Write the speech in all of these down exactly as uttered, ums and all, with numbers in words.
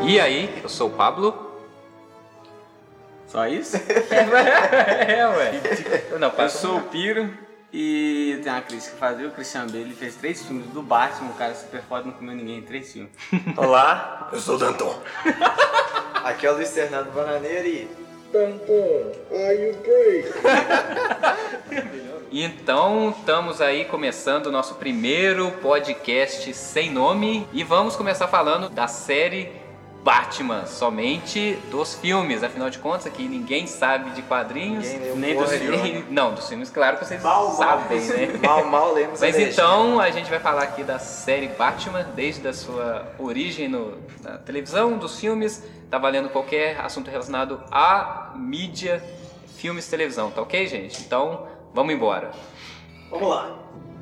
E aí, eu sou o Pablo. Só isso? É, ué. Não, eu sou o Piro e tem uma crítica que fazer. O Christian Bale fez três filmes do Batman, o cara super foda, não comeu ninguém em três filmes. Olá, eu sou o Danton. Aqui é o Luiz Fernando Bananeira e... Danton, are you brave? Então, estamos aí começando o nosso primeiro podcast sem nome e vamos começar falando da série Batman, somente dos filmes. Afinal de contas, aqui ninguém sabe de quadrinhos, Ninguém nem porra dos nenhuma. filmes. Não, dos filmes, claro que vocês Mal, sabem, mal. né? Mal, mal lemos a Mas legenda. então, a gente vai falar aqui da série Batman, desde a sua origem no, na televisão, dos filmes, tá valendo qualquer assunto relacionado à mídia, filmes, televisão, tá ok, gente? Então, vamos embora. Vamos lá.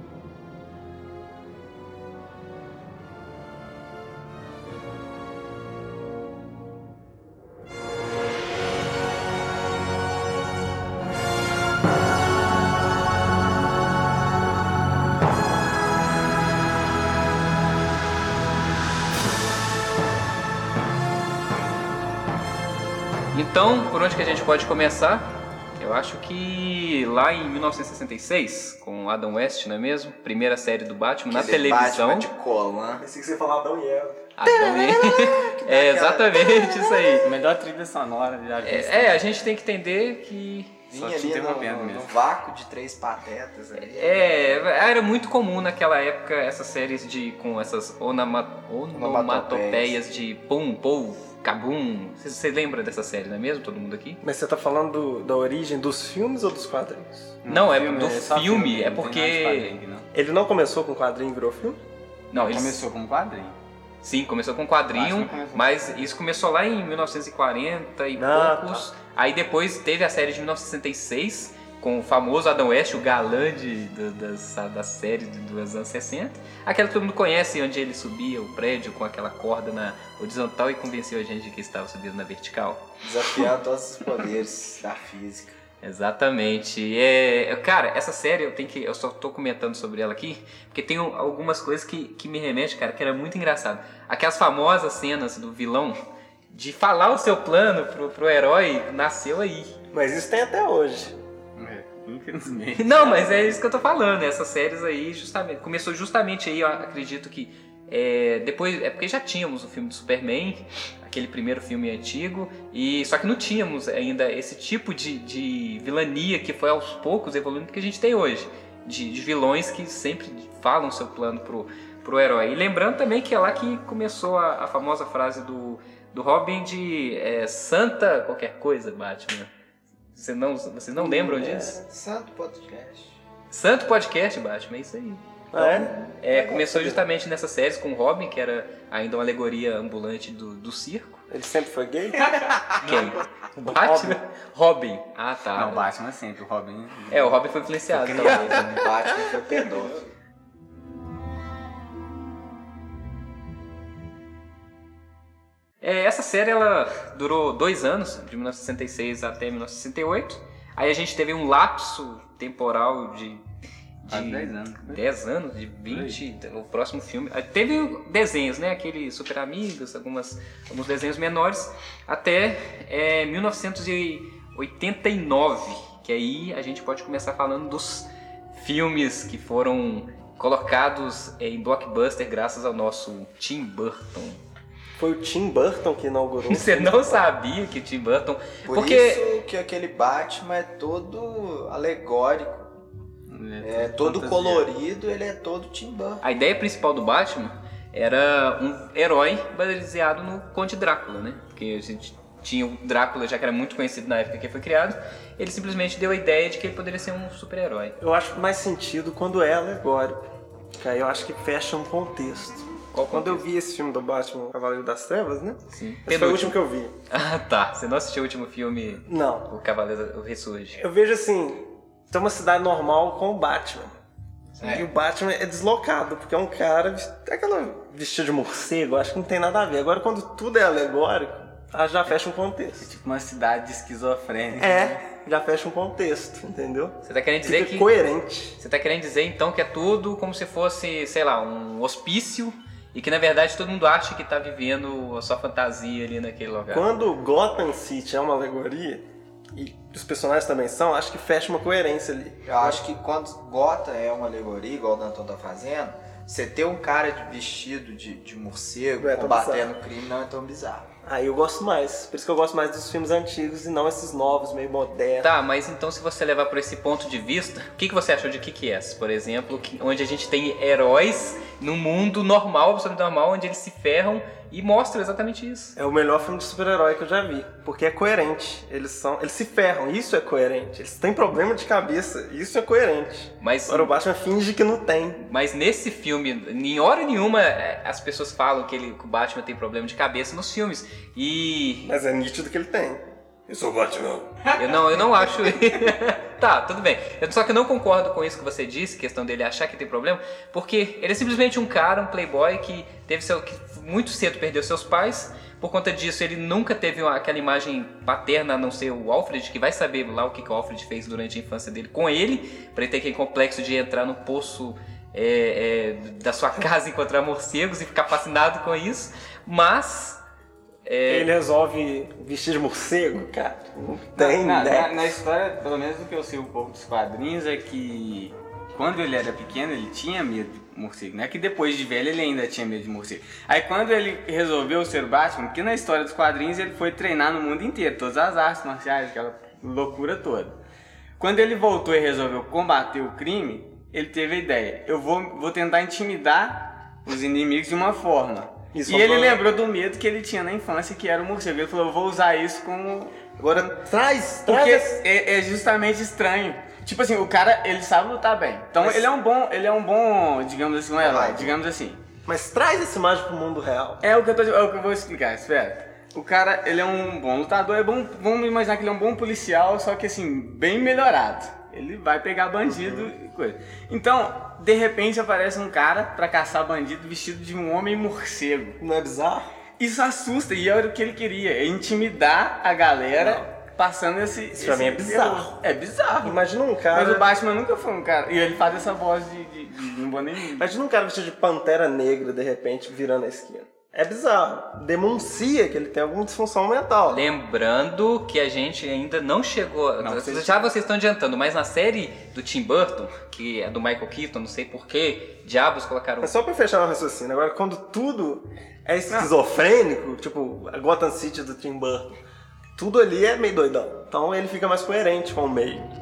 Então, por onde que a gente pode começar? Eu acho que lá em mil novecentos e sessenta e seis, com Adam West, não é mesmo? Primeira série do Batman, na Aquele televisão. Batman de cola, Pensei que você ia falar Adão e Eva. Adão e... É exatamente isso aí. Melhor trilha sonora já vista. É, é, a gente tem que entender que... Vinha Só te ali no, interrompendo no, no mesmo. vácuo de três patetas ali. É, era muito comum naquela época essas séries de com essas onama, onomatopeias de pum, pou, cabum. Você, você lembra dessa série, não é mesmo? Todo mundo aqui? Mas você tá falando do- da origem dos filmes ou dos quadrinhos? Não, é filme, do só filme, é não tem porque- nada de quadrinho aqui, não. Ele não começou com quadrinho e virou filme? Não, eles... Começou com um quadrinho. Sim, começou com quadrinho, Batman começou. mas isso começou lá em mil novecentos e quarenta e Ah, poucos. Aí depois teve a série de mil novecentos e sessenta e seis, com o famoso Adam West, o galã de, do, das, da série de- dos anos sessenta. Aquela que todo mundo conhece, onde ele subia o prédio com aquela corda na horizontal e convenceu a gente de que estava subindo na vertical. Desafiando todos os poderes da física. Exatamente. É, cara, essa série eu tenho que. Eu só tô comentando sobre ela aqui, porque tem um- algumas coisas que, que me remetem, cara, que era muito engraçado. Aquelas famosas cenas do vilão de falar o seu plano pro, pro herói nasceu aí. Mas isso tem até hoje. É, infelizmente. Não, mas é isso que eu tô falando. Essas séries aí, justamente. Começou justamente aí, eu acredito que. É, depois. É porque já tínhamos o filme do Superman, aquele primeiro filme antigo, e só que não tínhamos ainda esse tipo de, de vilania que foi aos poucos evoluindo que a gente tem hoje. De, de vilões que sempre falam seu plano pro, pro herói. E lembrando também que é lá que começou a, a famosa frase do, do Robin de é, Santa qualquer coisa, Batman. Você não, vocês não lembram disso? É, Santo podcast. Santo Podcast, Batman, é isso aí. Ah, é? É, começou justamente nessas séries com o Robin, que era ainda uma alegoria ambulante do, do circo. Ele sempre foi gay? Quem? O Batman? Robin. Ah, tá. Não, o Batman sempre, o Robin. É, o Robin foi influenciado. Foi talvez, criado. né? Batman foi pedófilo. É, essa série ela durou dois anos, de mil novecentos e sessenta e seis até mil novecentos e sessenta e oito. Aí a gente teve um lapso temporal de... Quase dez anos. dez anos, de vinte, o próximo filme. Aí teve desenhos, né? Aquele Super Amigos, algumas, alguns desenhos menores, até é, mil novecentos e oitenta e nove, que aí a gente pode começar falando dos filmes que foram colocados em blockbuster graças ao nosso Tim Burton. Foi o Tim Burton que inaugurou. Você não sabia que o Tim Burton... Por porque isso que aquele Batman é todo alegórico. É todo fantasia. colorido, ele é todo Tim Burton. a ideia principal do Batman era um herói baseado no Conde Drácula, né? Porque a gente tinha o Drácula, já que era muito conhecido na época que ele foi criado, ele simplesmente deu a ideia de que ele poderia ser um super-herói. Eu acho mais sentido quando é alegórico. Que aí eu acho que fecha um contexto. Qual Quando eu contexto? vi esse filme do Batman, Cavaleiro das Trevas, né? Sim. Esse foi o último que eu vi. Ah, tá. Você não assistiu o último filme, Não. O Cavaleiro Ressurge? Eu vejo assim, tem uma cidade normal com o Batman. É. E o Batman é deslocado, porque é um cara, vest- aquela vestido de morcego, acho que não tem nada a ver. Agora quando tudo é alegórico, ah, já fecha um contexto. Tipo uma cidade esquizofrênica. É, já fecha um contexto, entendeu? Você tá querendo dizer Fica que... coerente. Você tá querendo dizer, então, que é tudo como se fosse, sei lá, um hospício e que na verdade todo mundo acha que tá vivendo a sua fantasia ali naquele lugar. Quando Gotham City é uma alegoria, e os personagens também são, acho que fecha uma coerência ali. Eu acho que quando Gotham é uma alegoria, igual o Danton tá fazendo, você ter um cara de vestido de, de morcego Não é tão combatendo bizarro. o crime não é tão bizarro. Aí eu gosto mais. Por isso que eu gosto mais dos filmes antigos e não esses novos, meio modernos. Tá, mas então se você levar por esse ponto de vista, o que, que você achou de Kick-Ass, por exemplo, que, onde a gente tem heróis num mundo normal, absolutamente normal, onde eles se ferram e mostram exatamente isso. É o melhor filme de super-herói que eu já vi, porque é coerente. Eles são, eles se ferram, isso é coerente. Eles têm problema de cabeça, isso é coerente. Mas, Agora o Batman finge que não tem. mas nesse filme, em hora nenhuma, as pessoas falam que, ele, que o Batman tem problema de cabeça nos filmes. E Mas é nítido que ele tem. Eu sou o Batman. eu não, eu não acho. Tá, tudo bem. Eu, só que eu não concordo com isso que você disse, questão dele achar que tem problema, porque ele é simplesmente um cara, um playboy que teve seu, que muito cedo perdeu seus pais. Por conta disso, ele nunca teve uma, aquela imagem paterna, a não ser o Alfred, que vai saber lá o que, que o Alfred fez durante a infância dele com ele, para ele ter aquele complexo de entrar no poço é, é, da sua casa e encontrar morcegos e ficar fascinado com isso. Mas é, Ele resolve vestir de morcego, cara. Não tem, na, né? na, na história, pelo menos do que eu sei um pouco dos quadrinhos, é que quando ele era pequeno ele tinha medo de morcego, não é que depois de velho ele ainda tinha medo de morcego. Aí quando ele resolveu ser Batman, porque na história dos quadrinhos ele foi treinar no mundo inteiro, todas as artes marciais, aquela loucura toda. Quando ele voltou e resolveu combater o crime, ele teve a ideia, eu vou, vou tentar intimidar os inimigos de uma forma. Isso e ele foi- lembrou do medo que ele tinha na infância, que era o morcego. Ele falou, eu vou usar isso como... Agora traz, Porque traz. é, é justamente estranho. Tipo assim, o cara, ele sabe lutar bem. Então Mas- ele é um bom, ele é um bom, digamos assim, um herói, Vai. digamos assim. Mas traz esse mágico pro mundo real. É o que eu, tô, é o que eu vou explicar, espera. O cara, ele é um bom lutador, é bom, vamos imaginar que ele é um bom policial, só que assim, bem melhorado. Ele vai pegar bandido e coisa. Então, de repente aparece um cara pra caçar bandido vestido de um homem morcego. Não é bizarro? Isso assusta e era o que ele queria, é intimidar a galera passando esse... Isso pra mim é bizarro. terror. É bizarro. Imagina um cara. Mas o Batman nunca foi um cara. E ele faz essa voz de. de, de não vou nem. Imagina um cara vestido de pantera negra, de repente, virando a esquina. É bizarro. Denuncia que ele tem alguma disfunção mental. lembrando que a gente ainda não chegou. Não, vocês- Já vocês estão adiantando, mas na série do Tim Burton, que é do Michael Keaton, não sei porquê, diabos colocaram. Mas só pra fechar o raciocínio, agora quando tudo é esquizofrênico, tipo a Gotham City do Tim Burton, tudo ali é meio doidão. Então ele fica mais coerente com o meio.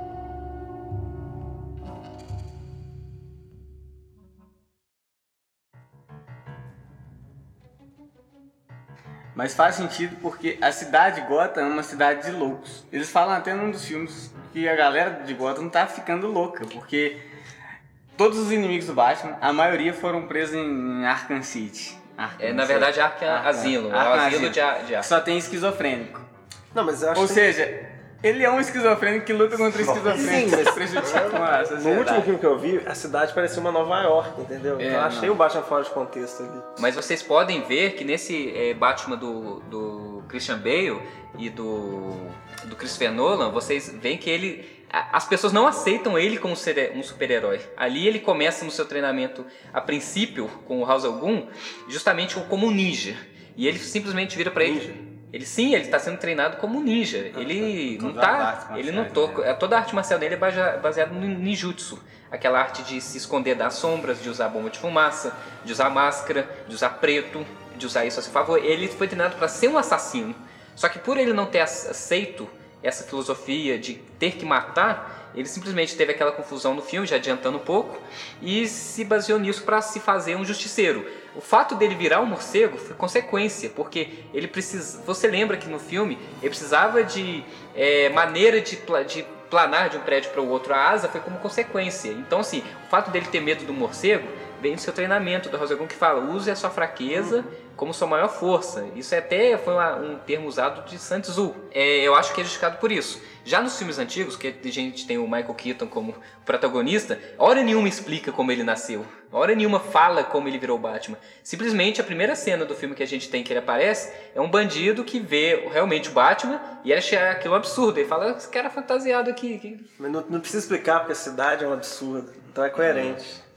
Mas faz sentido porque a cidade de Gotham é uma cidade de loucos. Eles falam até num dos filmes que a galera de Gotham tá ficando louca, porque todos os inimigos do Batman, a maioria foram presos em Arkham City. Arkham É, na City. verdade, Arkham Arkham- Asilo. É o Arkham asilo Asilo. de, Ar- de Arkham. Só tem esquizofrênico. Não, mas eu acho Ou que seja, ele é um esquizofrênico que luta contra esquizofrênicos, Sim, mas- prejudicando a no sociedade. último filme que eu vi, a cidade parecia uma Nova York, entendeu? É, então eu achei não. o Batman fora de contexto ali. Mas vocês podem ver que nesse é, Batman do, do Christian Bale e do, do Christopher Nolan, vocês veem que ele... a- As pessoas não aceitam ele como ser- um super-herói. Ali ele começa no seu treinamento, a princípio, com o Ra's al Ghul, justamente como um ninja. E ele simplesmente vira pra ele... Ele sim, ele está sendo treinado como um ninja. Ele não Todas as tá, artes ele não marciais, toca. Toda a arte marcial dele é baja- baseada no ninjutsu, aquela arte de se esconder das sombras, de usar bomba de fumaça, de usar máscara, de usar preto, de usar isso a seu favor. Ele foi treinado para ser um assassino. Só que por ele não ter aceito essa filosofia de ter que matar, ele simplesmente teve aquela confusão no filme, já adiantando um pouco, e se baseou nisso para se fazer um justiceiro. O fato dele virar um morcego foi consequência, porque ele precisa. Você lembra que no filme ele precisava de é, maneira de, pla- de planar de um prédio para o outro. A asa foi como consequência. Então, assim, o fato dele ter medo do morcego vem do seu treinamento, do Ra's al Ghul, que fala: use a sua fraqueza como sua maior força. Isso até foi uma- um termo usado de Sun Tzu. É, eu acho que é justificado por isso. Já nos filmes antigos, que a gente tem o Michael Keaton como protagonista, hora nenhuma explica como ele nasceu. Hora nenhuma fala como ele virou Batman. Simplesmente a primeira cena do filme que a gente tem que ele aparece é um bandido que vê realmente o Batman e acha aquilo um absurdo. Ele fala: esse cara fantasiado aqui. que- Mas não, não precisa explicar porque a cidade é um absurdo. Então é coerente.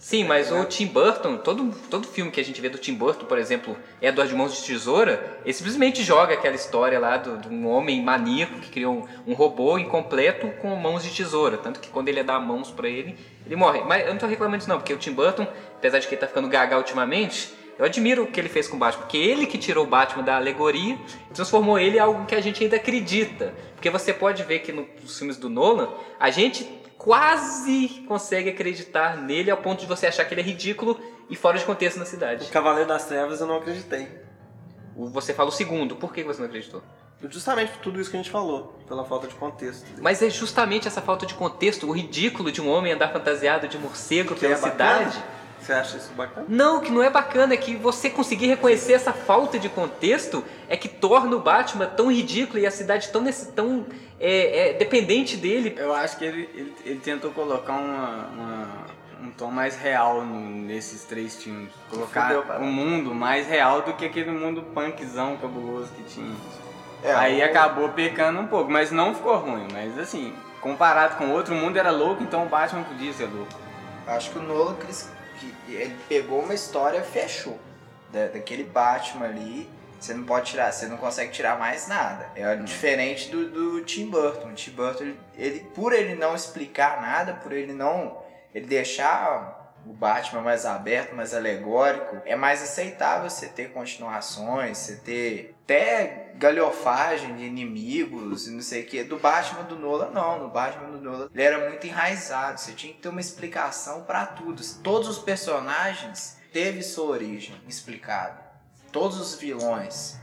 Sim, mas o Tim Burton, todo, todo filme que a gente vê do Tim Burton, por exemplo, Edward Mãos de Tesoura, ele simplesmente joga aquela história lá do, de um homem maníaco que criou um, um robô incompleto com mãos de tesoura. Tanto que quando ele dá mãos pra ele, ele morre. Mas eu não tô reclamando disso não, porque o Tim Burton, apesar de que ele tá ficando gaga ultimamente, eu admiro o que ele fez com o Batman, porque ele que tirou o Batman da alegoria e transformou ele em algo que a gente ainda acredita. Porque você pode ver que nos filmes do Nolan, a gente quase consegue acreditar nele ao ponto de você achar que ele é ridículo e fora de contexto na cidade. O Cavaleiro das Trevas eu não acreditei. Você fala o segundo, por que você não acreditou? Justamente por tudo isso que a gente falou, pela falta de contexto. Mas é justamente essa falta de contexto, o ridículo de um homem andar fantasiado de morcego Que pela é bacana? cidade. Você acha isso bacana? Não, que não é bacana, é que você conseguir reconhecer essa falta de contexto é que torna o Batman tão ridículo e a cidade tão, nesse, tão é, é, dependente dele. Eu acho que ele, ele, ele tentou colocar uma, uma, um tom mais real no- nesses três filmes. Colocar Fudeu, cara. um mundo mais real do que aquele mundo punkzão cabuloso que tinha. É, Aí o- acabou pecando um pouco, mas não ficou ruim. Mas assim, comparado com o outro, o mundo era louco, então o Batman podia ser louco. Acho que o Nolan quis- que ele pegou uma história e fechou. Da, daquele Batman ali, você não pode tirar, você não consegue tirar mais nada. É diferente do, do Tim Burton. O Tim Burton, ele, ele- por ele não explicar nada, por ele não ele deixar o Batman mais aberto, mais alegórico, é mais aceitável você ter continuações, você ter até galhofagem de inimigos e não sei o que. Do Batman do Nolan, não. No Batman do Nolan, ele era muito enraizado. Você tinha que ter uma explicação pra tudo. Todos os personagens teve sua origem explicada. Todos os vilões.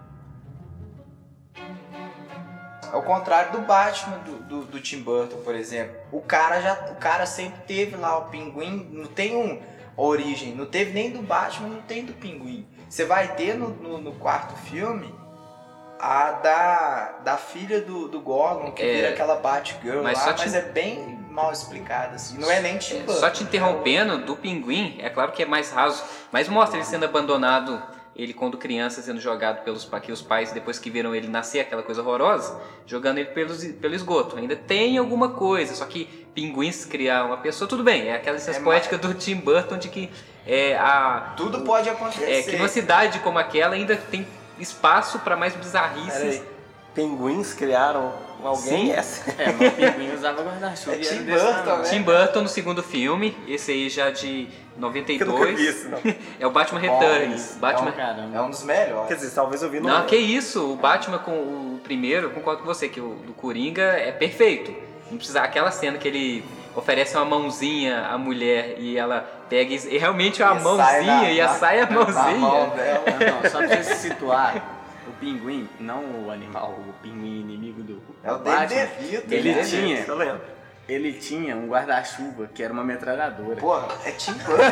Ao contrário do Batman do, do, do Tim Burton, por exemplo. O cara, já, o cara sempre teve lá o Pinguim. Não tem uma origem. Não teve nem do Batman, não tem do Pinguim. Você vai ter no, no, no quarto filme a da, da filha do, do Gordon, que É, vira aquela Batgirl mas lá, só te- mas é bem mal explicado, assim. Não é nem Tim Burton. Só te interrompendo, do Pinguim, é claro que é mais raso, mas mostra ele sendo abandonado, ele quando criança sendo jogado pelos pa- que os pais, depois que viram ele nascer, aquela coisa horrorosa, jogando ele pelos, pelo esgoto. Ainda tem alguma coisa, só que pinguins criar uma pessoa, tudo bem, é aquela licença É poética do Tim Burton de que é, a, Tudo pode acontecer. é, que numa cidade como aquela ainda tem espaço para mais bizarrices. Peraí, pinguins criaram alguém? Sim. Essa? É, mas o Pinguim usava guarda-chuva. É e era Tim desse Burton, tamanho. né? Tim Burton no segundo filme, esse aí já de noventa e Eu nunca vi dois, isso, não. é o Batman Bom, Returns. Batman Então, caramba. É um dos melhores. Quer dizer, talvez eu vi no... Não, que isso, o Batman com o primeiro, eu concordo com você, que o do Coringa é perfeito. Não precisa, aquela cena que ele oferece uma mãozinha à mulher e ela pega e, e realmente é uma E mãozinha sai na- e a na- sai a na mão mãozinha. dela. Não, não, só pra você se situar, o pinguim, não o animal, o pinguim inimigo do, É o do Batman, Danny DeVito. ele né? tinha, Eu lembro. ele tinha um guarda-chuva que era uma metralhadora. Porra, é Tim Burton.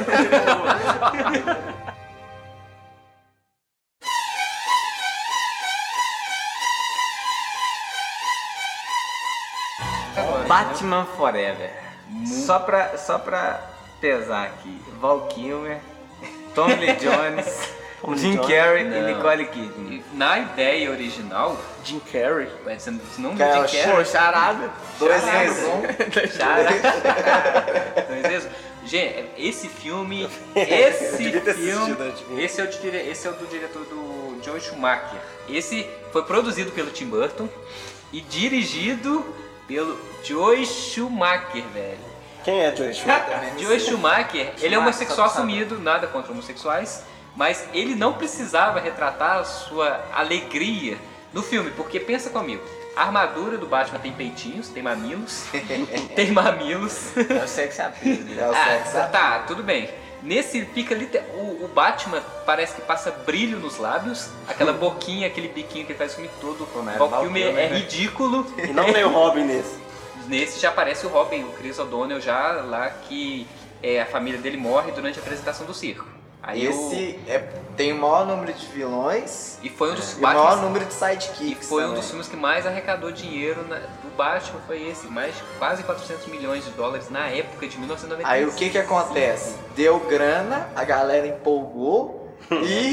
Batman Forever. Só pra, só pra pesar aqui, Val Kilmer, Tommy Lee Jones, Tommy Lee Jim Jones. Carrey Não. e Nicole Kidman. E na ideia original, Jim Carrey. ué, você não Cara, não Pô, quer charada. Dois Charada. vezes um. Dois vezes. Gente, esse filme, esse devia ter assistido filme, antes de mim. esse é, o, dire- esse é o do diretor do Joe Schumacher. Esse foi produzido pelo Tim Burton e dirigido pelo Joe Schumacher, velho. Quem é Joey Schumacher? Joe Schumacher, ele é Schumacher, homossexual só pra saber. assumido, nada contra homossexuais, mas ele não precisava retratar a sua alegria no filme, porque pensa comigo, a armadura do Batman tem peitinhos, tem mamilos, tem mamilos. É o sex appeal. né? É o sex Ah, tá, tudo bem. Nesse fica liter... o, o Batman parece que passa brilho nos lábios, aquela boquinha, aquele biquinho que ele faz o filme todo. Pô, mas O Val filme Kilmer, é né? ridículo. E não tem o Robin nesse. Nesse já aparece o Robin, o Chris O'Donnell já lá que é, a família dele morre durante a apresentação do circo. Aí Esse é, tem o maior número de vilões o... E foi um dos e o maior Batman... número de E sidekicks. foi um também. dos filmes que mais arrecadou dinheiro na- do Batman, foi esse. Mais de quase quatrocentos milhões de dólares na época de mil novecentos e noventa e cinco. Aí o que que acontece? Deu grana, a galera empolgou e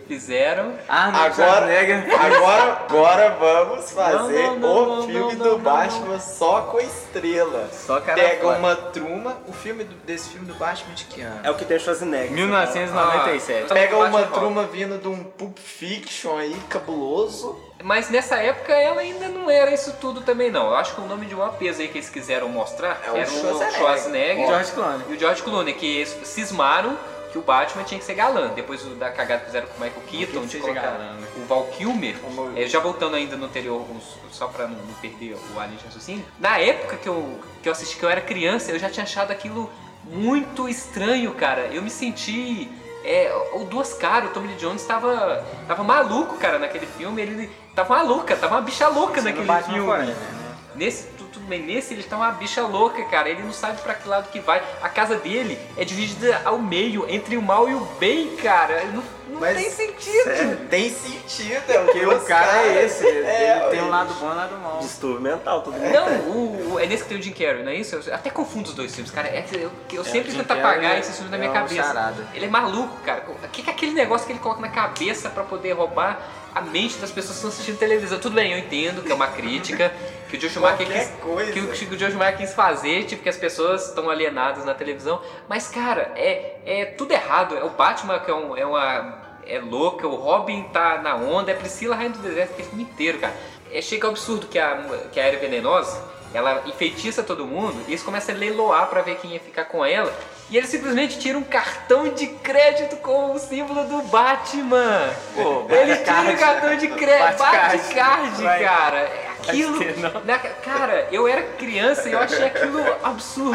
Fizeram. Arnold Agora, Schwarzenegger. agora, agora vamos fazer Não, não, não, o não, filme não, do não, Batman só com estrela. Só cara Pega foda. uma truma. O filme do- desse filme do Batman de que ano? É o que tem o Schwarzenegger. mil novecentos e noventa e sete. Ah. Pega uma Batman truma vindo de um Pulp Fiction aí, cabuloso. Mas nessa época ela ainda não era isso tudo também não. Eu acho que o nome de uma peso aí que eles quiseram mostrar É o era o Schwarzenegger. Schwarzenegger George Clooney. e o George Clooney, que eles cismaram que o Batman tinha que ser galã. Depois da cagada que fizeram com o Michael Keaton, de seja colocar galã, né? o Val Kilmer, é, já voltando ainda no anterior, os- só pra não, não perder o alien de raciocínio. Na época que eu, que eu assisti, que eu era criança, eu já tinha achado aquilo muito estranho, cara. Eu me senti... É, o Duas Caras, o Tommy Lee Jones tava, tava maluco, cara, naquele filme. Ele tava maluca, tava uma bicha louca naquele Batman filme. Forever, né? Nesse, tu- tudo bem, nesse ele tá uma bicha louca, cara. Ele não sabe pra que lado que vai. A casa dele é dividida ao meio, entre o mal e o bem, cara. Não, não Mas- tem sentido. Tem sentido, é Porque o cara é esse, ele É, tem um ele- lado bom e um lado mal. Distúrbio mental, todo mundo Não, tem. o, o- é nesse que tem o Jim Carrey, não é isso? Eu até confundo os dois filmes, cara. É que eu, que eu sempre Jim tento Carrey apagar é- esses filmes da minha é um cabeça. charada. Ele é maluco, cara. O que, que é aquele negócio que ele coloca na cabeça pra poder roubar a mente das pessoas que estão assistindo televisão? Tudo bem, eu entendo que é uma crítica, que o Joe Schumacher Qualquer quis, coisa. que o, que o Joe Schumacher quis fazer, tipo, que as pessoas estão alienadas na televisão. Mas, cara, é, é tudo errado. É o Batman que é, um, é uma... é louca, o Robin tá na onda, é Priscila Rainha do Deserto, aquele filme inteiro, cara. É, chega ao absurdo que a, que a Era Venenosa, ela enfeitiça todo mundo e eles começam a leiloar pra ver quem ia ficar com ela. E eles simplesmente tiram um cartão de crédito com o símbolo do Batman. Pô, Ele tira o cartão de crédito, Batcard. Batcard, Vai. cara. É aquilo. Acho que não. na- cara, eu era criança e eu achei aquilo absurdo.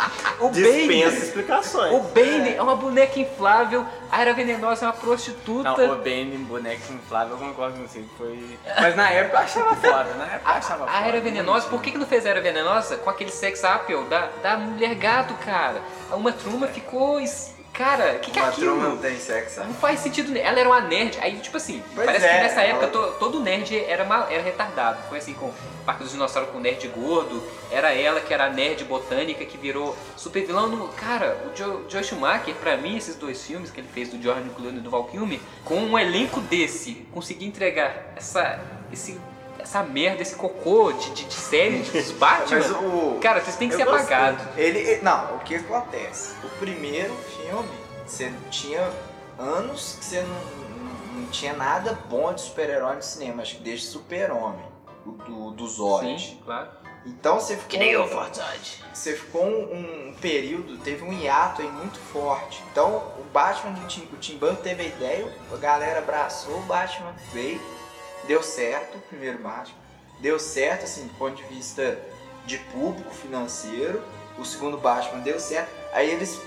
O Dispensa Bane. explicações. O Bane é uma boneca inflável, a Era Venenosa é uma prostituta. Não, o Bane, boneco inflável, eu concordo com você. que Foi... Mas na época eu achava foda, na época eu achava foda. A Era Venenosa, por que, que não fez a Era Venenosa com aquele sex appeal da, da mulher gato, cara? Uma truma ficou... es- Cara, o que, que é Uma aquilo? truma não tem sexo. Não faz sentido. ne- Ela era uma nerd. Aí, tipo assim, Pois parece é, que nessa época ela- to- todo nerd era, mal, era retardado. Foi assim com Parque dos Dinossauros com o nerd gordo. Era ela que era a nerd botânica que virou super vilão. No... Cara, o Joe, Joe Schumacher, pra mim, esses dois filmes que ele fez do George Clooney e do Val Kilmer, com um elenco desse, conseguir entregar essa, esse, essa merda, esse cocô de, de, de série dos Batman. Mas o... Cara, vocês têm que Eu ser gostei. apagados. Ele, ele- não, o que acontece? O primeiro filme, você tinha anos que você não, não, não tinha nada bom de super-herói no cinema, acho que desde Super-Homem, o do, do Zod. Sim, claro. Então você ficou, Que nem o Fortnite. você ficou um, um período, teve um hiato aí muito forte. Então o Batman, do Tim, o Tim Burton teve a ideia, a galera abraçou, o Batman veio, deu certo, o primeiro Batman. Deu certo, assim, do ponto de vista de público, financeiro. O segundo Batman deu certo. Aí eles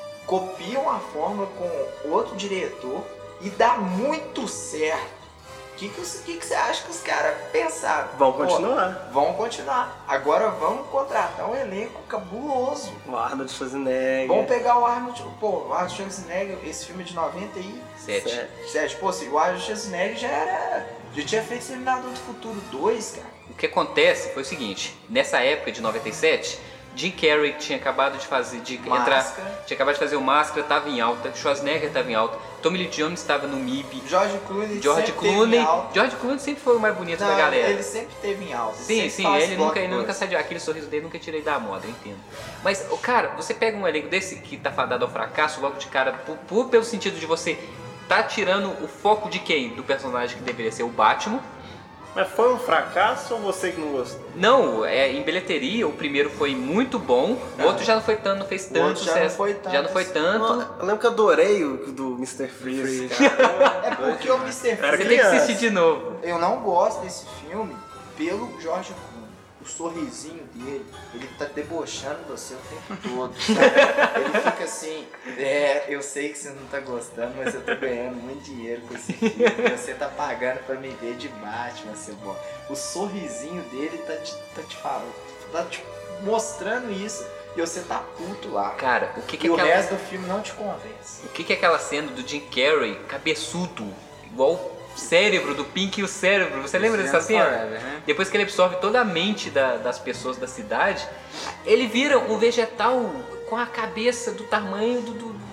copiam a fórmula com outro diretor e dá muito certo. O que, que, os- que, que você acha que os caras pensaram? Vão Pô, continuar. Vão continuar. Agora vamos contratar um elenco cabuloso. O Arnold Schwarzenegger. Vamos pegar o Arnold... Pô, o Arnold Schwarzenegger, esse filme é de noventa e Sete. Sete. sete. Pô, se o Arnold Schwarzenegger já era... Já tinha feito Exterminador do Futuro dois, cara. O que acontece foi o seguinte, nessa época de noventa e sete, Jim Carrey tinha acabado de fazer, de Máscara. entrar, tinha acabado de fazer o Máscara, tava em alta, Schwarzenegger tava em alta, Tommy Lee Jones estava no M I B, George Clooney George sempre teve Clooney, em alta. George Clooney sempre foi o mais bonito Não, da galera. ele sempre teve em alta. Sim, sempre sim, faz ele nunca, ele blockbuster. nunca saiu, aquele sorriso dele nunca tirei da moda, eu entendo. Mas, o cara, você pega um elenco desse que tá fadado ao fracasso, logo de cara, por, por- pelo sentido de você tá tirando o foco de quem? Do personagem que deveria ser o Batman. Mas foi um fracasso ou você que não gostou? Não, é, em bilheteria o primeiro foi muito bom, o outro já não foi tanto, não fez O tanto outro já não sucesso. foi tanto. Já não foi tanto. Eu lembro que eu adorei o do mister Freeze, cara. É porque o mister Era Você Freeze... tem que criança. assistir de novo. Eu não gosto desse filme pelo George Clooney. O sorrisinho dele, ele tá debochando você o tempo todo, sabe? Ele fica assim, é, eu sei que você não tá gostando, mas eu tô ganhando muito dinheiro com esse filme. E você tá pagando pra me ver de Batman, seu bom. O sorrisinho dele tá te, tá te falando, tá te mostrando isso e você tá puto lá. Cara, o que que E é o aquela, resto do filme não te convence. o que que é aquela cena do Jim Carrey, cabeçudo, igual o cérebro do Pink e o cérebro? Você lembra dessa cena? Forever, né? Depois que ele absorve toda a mente da- das pessoas da cidade, ele vira um vegetal com a cabeça do tamanho do, do,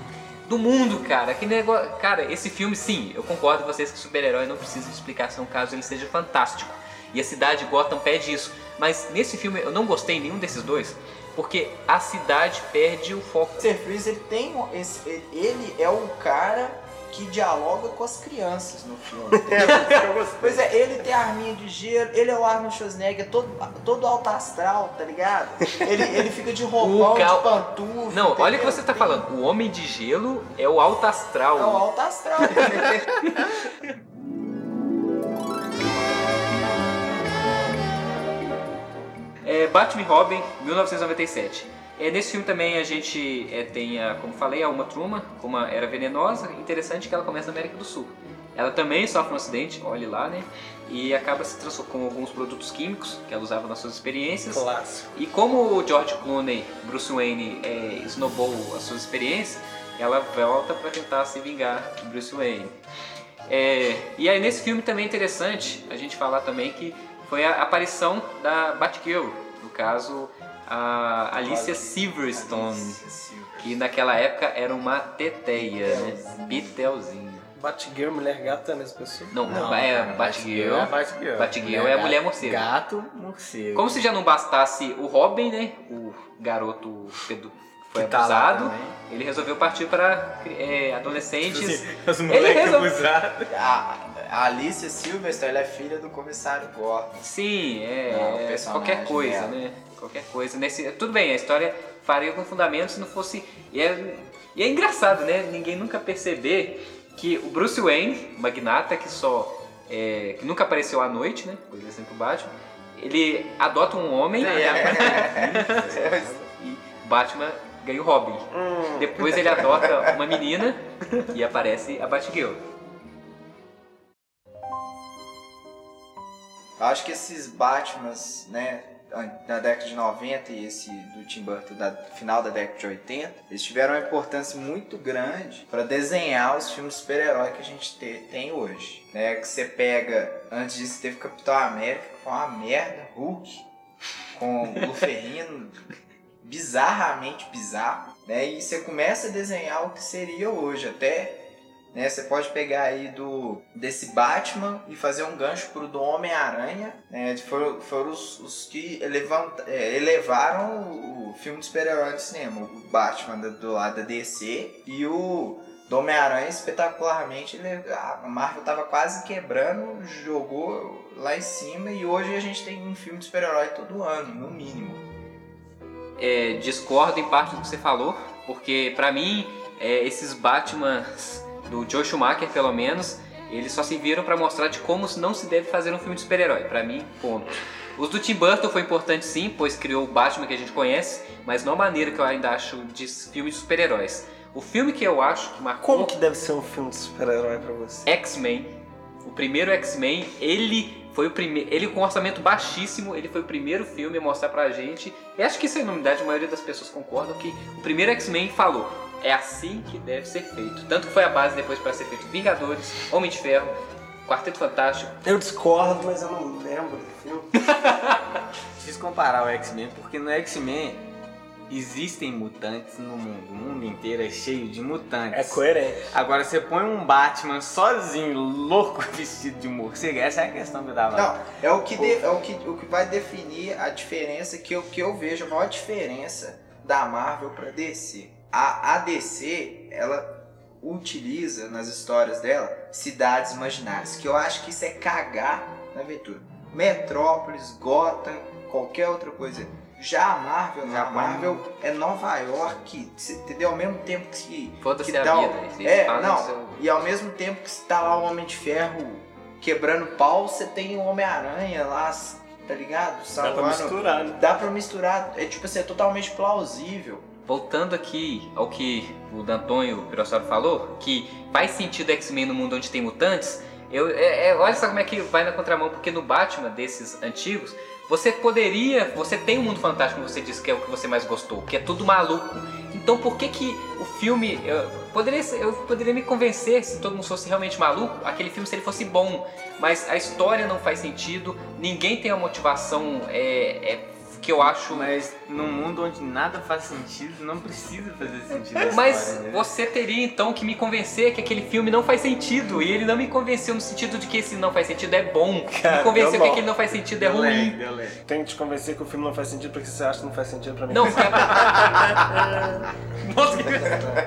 do mundo, cara. Que negócio. Cara, esse filme, sim, eu concordo com vocês que super-herói não precisa de explicação caso ele seja fantástico. E a cidade Gotham pede isso. Mas nesse filme eu não gostei nenhum desses dois, porque a cidade perde o foco. mister Freeze, ele tem um- esse, ele, ele é o cara que dialoga com as crianças no filme. É, eu gostei. Pois é, ele tem a arminha de gelo, ele é o Arnold Schwarzenegger, todo, todo alto astral, tá ligado? Ele, ele fica de roupão, O cal- de pantufo. Não, olha o que entendeu? você tá falando. O Homem de Gelo é o alto astral. É o alto astral. É Batman e Robin, mil novecentos e noventa e sete. É, nesse filme também a gente é, tem, a, como falei, a Uma Thurman, como uma era venenosa. Interessante que ela começa na América do Sul. Ela também sofre um acidente, olhe lá, né? E acaba se transformando com alguns produtos químicos que ela usava nas suas experiências. Clássico. E como o George Clooney, Bruce Wayne, é, snowball as suas experiências, ela volta para tentar se vingar do Bruce Wayne. É, e aí nesse filme também é interessante a gente falar também que foi a aparição da Batgirl, no caso a Alicia Silverstone, que naquela época era uma teteia, né? Pitelzinho. Batgirl, mulher gato é a mesma pessoa? Não, Não, é cara, Batgirl. é a Batgirl. Batgirl é a mulher morcego. Gato morcego. Como se já não bastasse o Robin, né? O garoto pedo foi Que tá lá abusado, também. ele resolveu partir para é, adolescentes. Os Ele moleques resolve- abusados. A, a Alicia Silverstone, ela é filha do comissário Gordon. Sim, é, Não, o é personagem qualquer coisa, dela. né? Qualquer coisa. Nesse, tudo bem, a história faria com fundamento se não fosse. E é, e é engraçado, né? Ninguém nunca perceber que o Bruce Wayne, magnata que só. É, que nunca apareceu à noite, né? Coisa assim pro Batman. Ele adota um homem e Batman ganha o Robin. Hum. Depois ele adota uma menina e aparece a Batgirl. Eu acho que esses Batmans, né, da década de noventa e esse do Tim Burton da final da década de oitenta, eles tiveram uma importância muito grande para desenhar os filmes de super-herói que a gente te, tem hoje. Né? Que você pega, antes disso teve Capitão América, que foi uma merda, Hulk, com o Ferrino, bizarramente bizarro, né? E você começa a desenhar o que seria hoje, até... Né, você pode pegar aí do, desse Batman e fazer um gancho pro do Homem-Aranha. Né, foram foram os, os que elevant, é, elevaram o, o filme de super-herói no cinema. O Batman do, do lado da D C e o do Homem-Aranha espetacularmente. Ele, a Marvel tava quase quebrando, jogou lá em cima e hoje a gente tem um filme de super-herói todo ano, no mínimo. É, discordo em parte do que você falou, porque pra mim é, esses Batmans do Joe Schumacher, pelo menos, eles só se viram pra mostrar de como não se deve fazer um filme de super-herói. Pra mim, ponto. Os do Tim Burton foi importante sim, pois criou o Batman que a gente conhece, mas não a maneira que eu ainda acho de filme de super-heróis. O filme que eu acho que marcou... Como que deve ser um filme de super-herói pra você? X-Men. O primeiro X-Men, ele foi o primeiro, ele com um orçamento baixíssimo, ele foi o primeiro filme a mostrar pra gente. E acho que isso é unanimidade, a maioria das pessoas concordam que o primeiro X-Men falou: é assim que deve ser feito. Tanto que foi a base depois para ser feito Vingadores, Homem de Ferro, Quarteto Fantástico. Eu discordo, mas eu não lembro do filme. Difícil comparar o X-Men, porque no X-Men existem mutantes no mundo. O mundo inteiro é cheio de mutantes. É coerente. Agora você põe um Batman sozinho, louco, vestido de morcego, essa é a questão que eu dava. Não, é o que, de- é o que, o que vai definir a diferença que eu, que eu vejo, a maior diferença da Marvel pra D C. A, a D C, ela utiliza nas histórias dela cidades imaginárias, que eu acho que isso é cagar na aventura. Metrópolis, Gotham, qualquer outra coisa. Já a Marvel, Já a Marvel é Nova York, entendeu? Ao mesmo tempo que... Foda-se que a dá o- vida. Eles É, falam não, isso. e ao mesmo tempo que você tá lá o Homem de Ferro quebrando pau, você tem o Homem-Aranha lá, tá ligado? Dá pra Salvando. misturar, né? Dá pra misturar, é tipo assim, é totalmente plausível. Voltando aqui ao que o D'Antônio Pirossauro falou, que faz sentido X-Men no mundo onde tem mutantes, eu, é, é, olha só como é que vai na contramão, porque no Batman desses antigos, você poderia, você tem um mundo fantástico, como você disse que é o que você mais gostou, que é tudo maluco. Então por que que o filme, eu poderia, eu poderia me convencer se todo mundo fosse realmente maluco, aquele filme se ele fosse bom, mas a história não faz sentido, ninguém tem uma motivação é, é, que eu acho... Mas num mundo onde nada faz sentido, não precisa fazer sentido a Mas história, né? você teria então que me convencer que aquele filme não faz sentido. E ele não me convenceu no sentido de que esse não faz sentido é bom. Cara, me convenceu deu que nó. aquele não faz sentido é Deu ruim. lag, deu lag. Tem que te convencer que o filme não faz sentido porque você acha que não faz sentido pra mim. Não, cara. Nossa, que...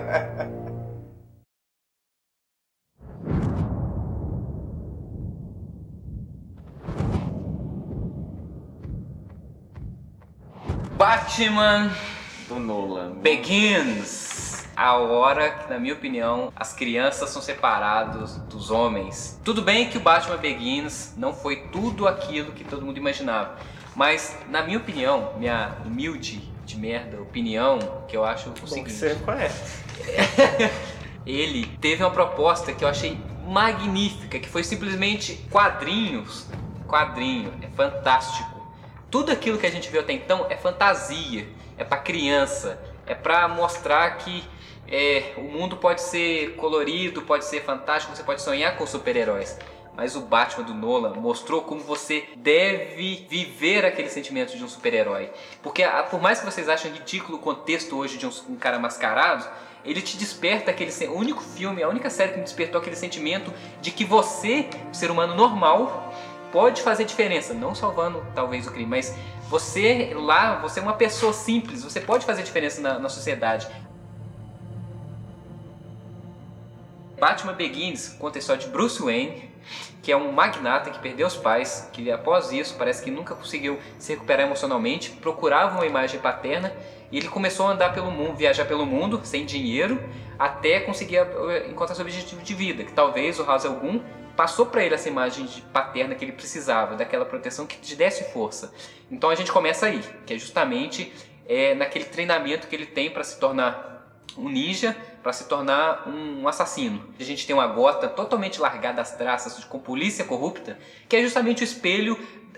Batman Do Nolan. Begins. A hora que, na minha opinião, as crianças são separadas dos homens. Tudo bem que o Batman Begins não foi tudo aquilo que todo mundo imaginava. Mas, na minha opinião, minha humilde de merda opinião, que eu acho o Bom que seguinte. você conhece. Ele teve uma proposta que eu achei magnífica, que foi simplesmente quadrinhos. Quadrinho, é fantástico. Tudo aquilo que a gente viu até então é fantasia, é pra criança, é pra mostrar que é, o mundo pode ser colorido, pode ser fantástico, você pode sonhar com super-heróis. Mas o Batman do Nolan mostrou como você deve viver aquele sentimento de um super-herói. Porque por mais que vocês achem ridículo o contexto hoje de um, um cara mascarado, ele te desperta aquele... O único filme, a única série que me despertou aquele sentimento de que você, ser humano normal, pode fazer diferença. Não salvando talvez o crime, mas você lá, você é uma pessoa simples, você pode fazer diferença na, na sociedade. Batman Begins conta a história de Bruce Wayne, que é um magnata que perdeu os pais, que após isso parece que nunca conseguiu se recuperar emocionalmente, procurava uma imagem paterna e ele começou a andar pelo mundo, viajar pelo mundo sem dinheiro, até conseguir encontrar seu objetivo de vida, que talvez o Ra's al Ghul passou para ele essa imagem de paterna que ele precisava, daquela proteção que te desse força. Então a gente começa aí, que é justamente é, naquele treinamento que ele tem para se tornar um ninja, para se tornar um assassino. A gente tem uma Gotham totalmente largada das traças, com polícia corrupta, que é justamente o espelho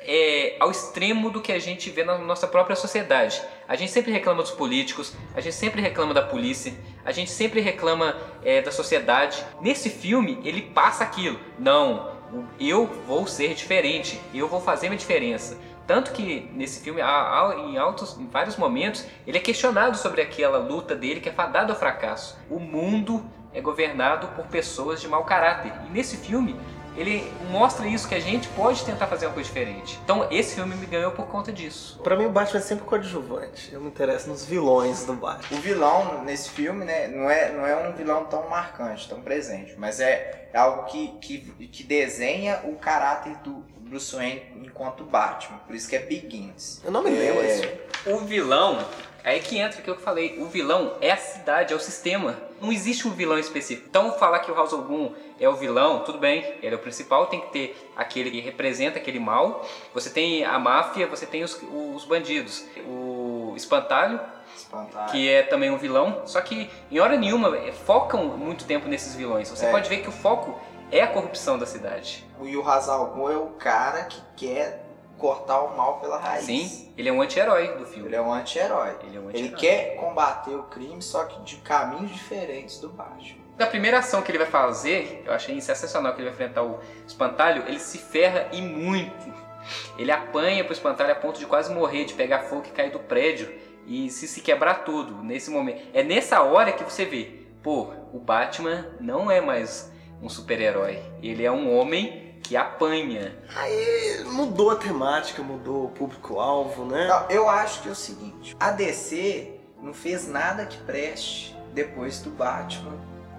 é, ao extremo do que a gente vê na nossa própria sociedade. A gente sempre reclama dos políticos, a gente sempre reclama da polícia, a gente sempre reclama é, da sociedade. Nesse filme, ele passa aquilo. Não, eu vou ser diferente, eu vou fazer minha diferença. Tanto que nesse filme, em, altos, em vários momentos, ele é questionado sobre aquela luta dele que é fadada ao fracasso. O mundo é governado por pessoas de mau caráter. E nesse filme, ele mostra isso, que a gente pode tentar fazer uma coisa diferente. Então esse filme me ganhou por conta disso. Pra mim o Batman é sempre coadjuvante. Eu me interesso nos vilões do Batman. O vilão nesse filme, né, não é, não é um vilão tão marcante, tão presente, mas é algo que, que, que desenha o caráter do Bruce Wayne enquanto Batman. Por isso que é Begins. Eu não me lembro É, disso. O vilão, é aí que entra aquilo que eu falei, o vilão é a cidade, é o sistema. Não existe um vilão específico. Então falar que o Ra's al Ghul é o vilão, tudo bem, ele é o principal, tem que ter aquele que representa aquele mal. Você tem a máfia, você tem os, os bandidos. O Espantalho, Espantalho. que é também um vilão, só que em hora nenhuma focam muito tempo nesses vilões. Você É. pode ver que o foco é a corrupção da cidade. E o Ra's al Ghul é o cara que quer cortar o mal pela raiz. Sim, ele é um anti-herói do filme. Ele é um anti-herói. Ele é um Ele anti-herói. quer combater o crime, só que de caminhos diferentes do Batman. Na primeira ação que ele vai fazer, eu achei sensacional que ele vai enfrentar o Espantalho, ele se ferra e muito. Ele apanha pro Espantalho a ponto de quase morrer, de pegar fogo e cair do prédio e se, se quebrar tudo nesse momento. É nessa hora que você vê, pô, o Batman não é mais um super-herói. Ele é um homem que apanha. Aí mudou a temática, mudou o público-alvo, né? Não, eu acho que é o seguinte, a D C não fez nada que preste depois do Batman,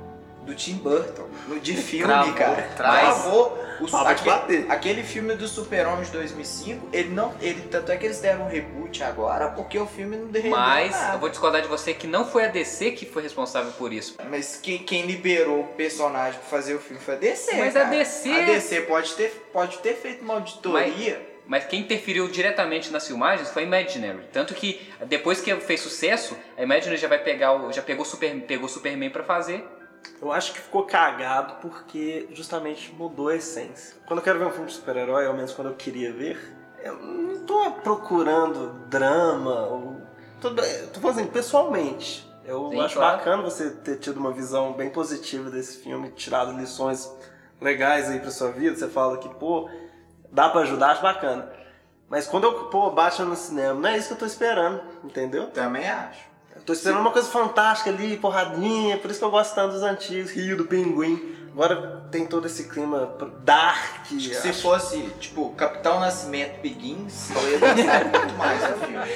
do Tim Burton, no de filme, Travou, cara. travou. O, Tava de aquele, bater. aquele filme do Super-Homem de dois mil e cinco, ele não, ele, tanto é que eles deram um reboot agora, porque o filme não derreteu Mas nada. eu vou discordar de você que não foi a D C que foi responsável por isso. Mas quem, quem liberou o personagem pra fazer o filme foi a D C, Mas a cara. D C A D C pode ter, pode ter feito uma auditoria... Mas quem interferiu diretamente nas filmagens foi a Imaginary. Tanto que depois que fez sucesso, a Imaginary já vai pegar o, já pegou Super, pegou Superman pra fazer. Eu acho que ficou cagado porque justamente mudou a essência. Quando eu quero ver um filme de super-herói, ao menos quando eu queria ver, eu não tô procurando drama ou... Tô, tô falando assim, pessoalmente. Eu Sim, acho claro. bacana você ter tido uma visão bem positiva desse filme, tirado lições legais aí pra sua vida. Você fala que, pô, dá pra ajudar, acho bacana. Mas quando eu pôr Batman no cinema, não é isso que eu tô esperando, entendeu? Também acho. Eu tô esperando uma coisa fantástica ali, porradinha, por isso que eu gosto tanto dos antigos, Rio do Pinguim. Agora tem todo esse clima dark. Se acho. fosse, tipo, Capitão Nascimento Begins, eu ia gostar muito mais do filme.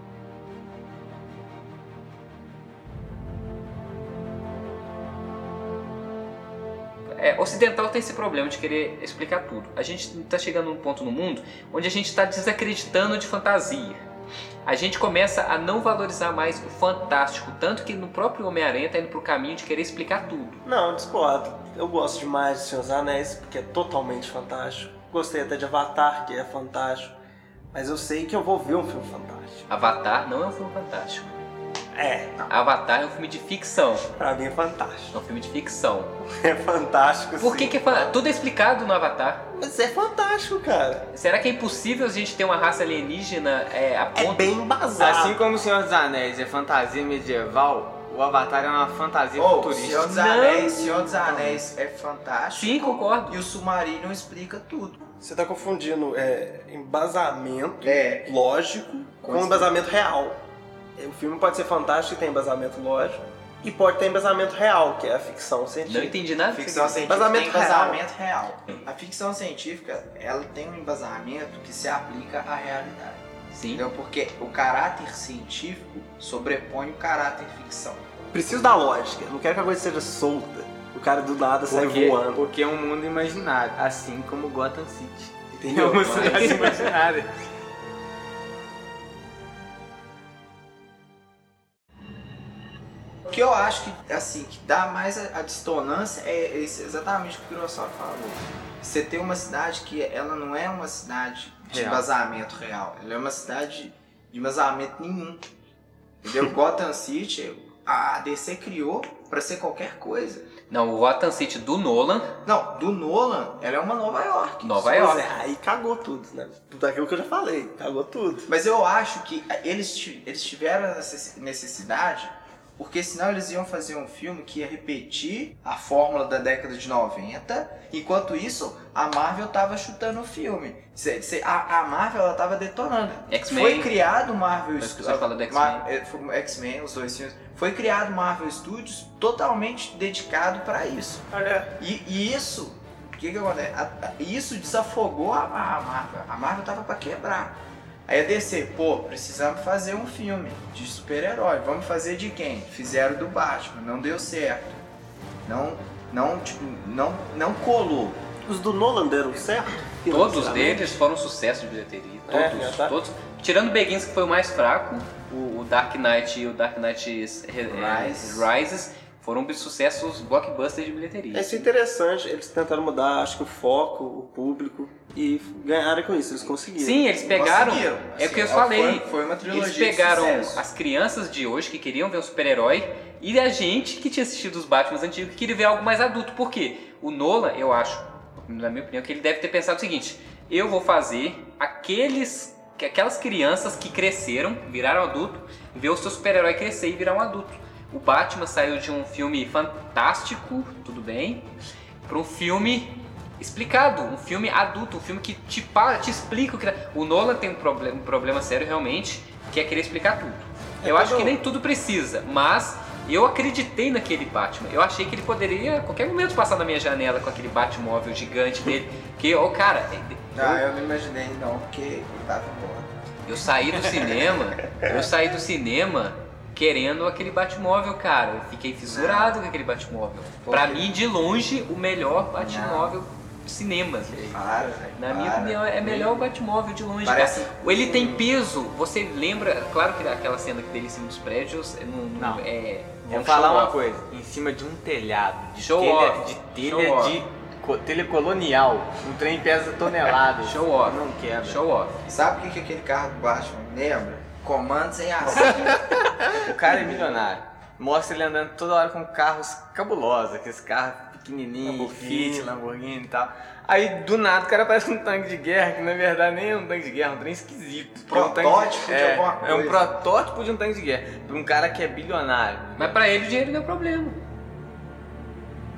É, ocidental tem esse problema de querer explicar tudo. A gente está chegando num ponto no mundo onde a gente está desacreditando de fantasia. A gente começa a não valorizar mais o fantástico, tanto que no próprio Homem-Aranha está indo para o caminho de querer explicar tudo. Não, eu discordo. Eu gosto demais de Senhor dos Anéis, porque é totalmente fantástico. Gostei até de Avatar, que é fantástico. Mas eu sei que eu vou ver um filme fantástico. Avatar não é um filme fantástico. É, não. Avatar é um filme de ficção. Pra mim é fantástico. É um filme de ficção. É fantástico, Por que sim. que é fantástico? Tudo é explicado no Avatar. Mas é fantástico, cara. Será que é impossível a gente ter uma raça alienígena é, a É ponto... bem embasado. Assim como o Senhor dos Anéis é fantasia medieval, o Avatar é uma fantasia Ou, futurista. Senhor dos Não. Anéis, Senhor dos Anéis é fantástico. Sim, concordo. E o Submarino explica tudo. Você tá confundindo é, embasamento É. lógico com embasamento real. O filme pode ser fantástico e tem embasamento lógico, e pode ter embasamento real, que é a ficção Não científica. entendi nada. A ficção disso aqui. científica Embasamento tem embasamento real. A ficção científica, ela tem um embasamento que se aplica à realidade. Sim. Entendeu? Porque o caráter científico sobrepõe o caráter ficção. Preciso da lógica, não quero que a coisa seja solta. O cara do nada sai Porque, voando. porque é um mundo imaginário, assim como Gotham City. É Entendeu? uma cidade imaginária. O que eu acho que, assim, que dá mais a, a dissonância é esse, exatamente o que o Kurosawa falou. Você tem uma cidade que ela não é uma cidade de Real. embasamento real. Ela é uma cidade de embasamento nenhum. Entendeu? Gotham City, a D C criou pra ser qualquer coisa. Não, o Gotham City do Nolan, Não, do Nolan, ela é uma Nova York. Nova Pois York. é, aí cagou tudo, né? Tudo aquilo que eu já falei, cagou tudo. Mas eu acho que eles, ti- eles tiveram essa necessidade, porque senão eles iam fazer um filme que ia repetir a fórmula da década de noventa, enquanto isso a Marvel tava chutando o filme. Cê- cê- A, a Marvel ela tava detonando. X-Men. Foi criado o Marvel Mas você fala do X-Men. Mar- é, foi- X-Men, os dois filmes. Foi criado o Marvel Studios totalmente dedicado para isso. Olha, E, e isso, o que que acontece? A- a- Isso desafogou a, a Marvel. A Marvel tava pra quebrar. Aí a D C, pô, precisamos fazer um filme de super-herói. Vamos fazer de quem? Fizeram do Batman, não deu certo. Não, não, tipo, não, não colou. os do Nolan deram certo? todos Financeiramente? deles foram sucesso de bilheteria. É, Todos, já tá. todos. Tirando o Begins, que foi o mais fraco, o, o Dark Knight e o Dark Knight eh, Rises. Rises foram sucessos blockbusters de bilheteria. Isso é interessante, eles tentaram mudar, acho que o foco, o público, e ganharam com isso, eles conseguiram. Sim, eles pegaram. Conseguiram. É o que eu Assim, falei. Foi, foi uma trilogia Eles pegaram de sucesso. as crianças de hoje que queriam ver um super-herói e a gente que tinha assistido os Batmans antigos que queria ver algo mais adulto. Por quê? O Nolan, eu acho, na minha opinião, que ele deve ter pensado o seguinte: eu vou fazer aqueles, aquelas crianças que cresceram, viraram adulto, ver o seu super-herói crescer e virar um adulto. O Batman saiu de um filme fantástico, tudo bem, para um filme explicado, um filme adulto, um filme que te, fala, te explica o que... O Nolan tem um problema, um problema sério realmente, que é querer explicar tudo. Eu É acho que todo- nem tudo precisa, mas eu acreditei naquele Batman. Eu achei que ele poderia a qualquer momento passar na minha janela com aquele Batmóvel gigante dele, que, ô cara, Ah, eu não imaginei não, porque ele tava embora. eu saí do cinema, eu saí do cinema querendo aquele Batmóvel, cara. Eu fiquei fissurado com aquele Batmóvel. Por Pra quê? mim, de longe, o melhor Batmóvel do cinema. Para, velho. Na minha para. opinião, é melhor o Batmóvel de longe. Parece- cara. Ele tem peso. Você lembra, claro que aquela cena dele em cima dos prédios não, não, Não. é. é Vou um falar show uma off. coisa, em cima de um telhado, de Show telha, off. de, Show telha off. de co- telha colonial, um trem pesa toneladas. Show off. Não quebra. Show off. Sabe o que, que aquele carro do Batman lembra? Comandos em ação. O cara é milionário. Mostra ele andando toda hora com carros cabulosos, aqueles carros pequenininhos, Lamborghini. Fit, Lamborghini e tal. Aí do nada o cara parece um tanque de guerra, que na verdade nem é um tanque de guerra, é um trem esquisito. É um tanque Protótipo de é, alguma É um coisa. protótipo de um tanque de guerra, pra um cara que é bilionário. Mas pra ele o dinheiro não é problema.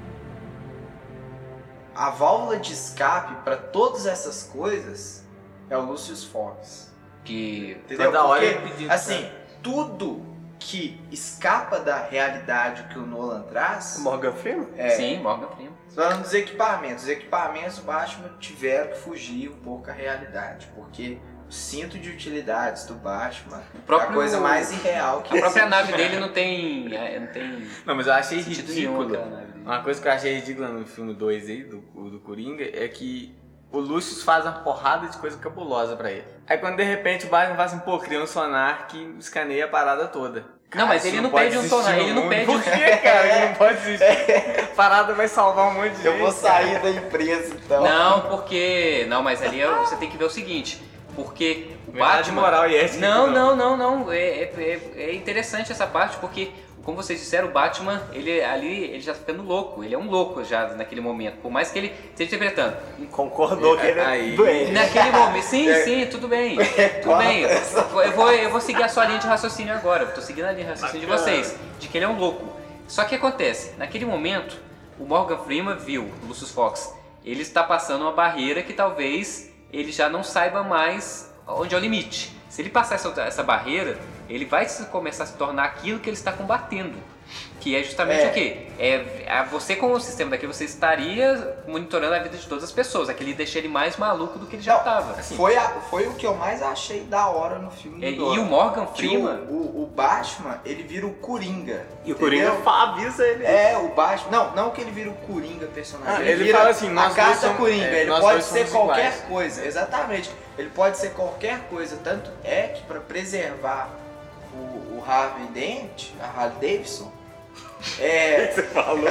A válvula de escape para todas essas coisas é o Lucius Fox. Que... Entendeu? Toda hora Porque, ele pedindo assim, tudo que escapa da realidade que o Nolan traz... Morgan Freeman? É, Sim, Morgan Freeman. falando dos equipamentos. Os equipamentos do Batman tiveram que fugir um pouco à realidade, porque o cinto de utilidades do Batman próprio- é a coisa mais irreal que A própria existe. nave dele não tem... é, Não tem Não, mas eu achei sentido nenhum ridículo. aquela nave dele. Uma coisa que eu achei ridícula no filme dois aí, do, do Coringa, é que o Lucius faz uma porrada de coisa cabulosa pra ele. Aí quando de repente o Batman fala assim, pô, cria um sonar que escaneia a parada toda. Não, mas isso ele não pode pede um existir sonar, no ele não mundo. pede Por um- que, cara? Ele não pode existir. A parada vai salvar um monte de gente. Eu vou sair da empresa, então. Não, porque... Não, mas ali é- você tem que ver o seguinte. Porque o Verdade, Batman... moral e ética. Não, não, não, não. É, é, é- é interessante essa parte, porque, como vocês disseram, o Batman, ele ali, ele já tá ficando louco. Ele é um louco já naquele momento. Por mais que ele esteja interpretando. Concordou que ele é Aí- doente. Naquele momento. Sim, É. sim, tudo bem. Tudo bem. Eu vou, eu vou seguir a sua linha de raciocínio agora. Eu tô seguindo a linha de raciocínio de Bacana. vocês. De que ele é um louco. Só que acontece, naquele momento, o Morgan Freeman viu o Lucius Fox. Ele está passando uma barreira que talvez ele já não saiba mais onde é o limite. Se ele passar essa, essa barreira, ele vai se- começar a se tornar aquilo que ele está combatendo. Que é justamente É. o quê? É, é você com o sistema daquele, você estaria monitorando a vida de todas as pessoas. Aquele deixa ele mais maluco do que ele já Não, estava. Foi, a- foi o que eu mais achei da hora no filme do É, e Nolan. o Morgan Que Freeman... o, o, o Batman, ele vira o Coringa. E o Coringa entendeu? fa- avisa ele. É, o Batman. Não, não que ele vira o Coringa personagem. Ah, ele, ele vira fala assim, nós a dois carta somos- Coringa. é, ele nós pode dois ser somos qualquer iguais. coisa. Exatamente. Ele pode ser qualquer coisa. Tanto é que para preservar o, o Harvey Dent, a Harley Davidson, é, Você falou.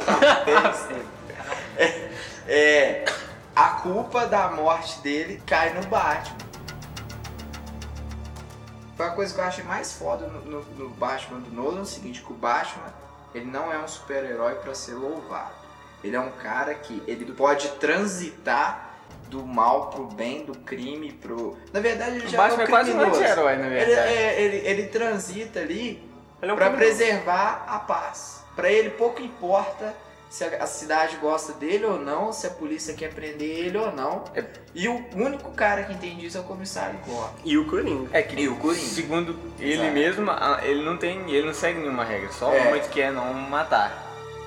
é, é, a culpa da morte dele cai no Batman. Foi a coisa que eu achei mais foda no, no, no Batman do Nolan, é o seguinte, que o Batman, ele não é um super-herói pra ser louvado. Ele é um cara que ele pode transitar do mal pro bem, do crime pro... Na verdade, ele O já Batman é é um quase um criminoso. anti-herói, na Ele, verdade. é- ele, ele transita ali Ele é um pra criminoso. preservar a paz. Pra ele pouco importa se a, a cidade gosta dele ou não, se a polícia quer prender ele ou não. É. E o único cara que entende isso é o comissário Gordon. E o Coringa. É que, E o Coringa. segundo ele Exato. mesmo, a- ele não tem, ele não segue nenhuma regra, só É. uma que é não matar.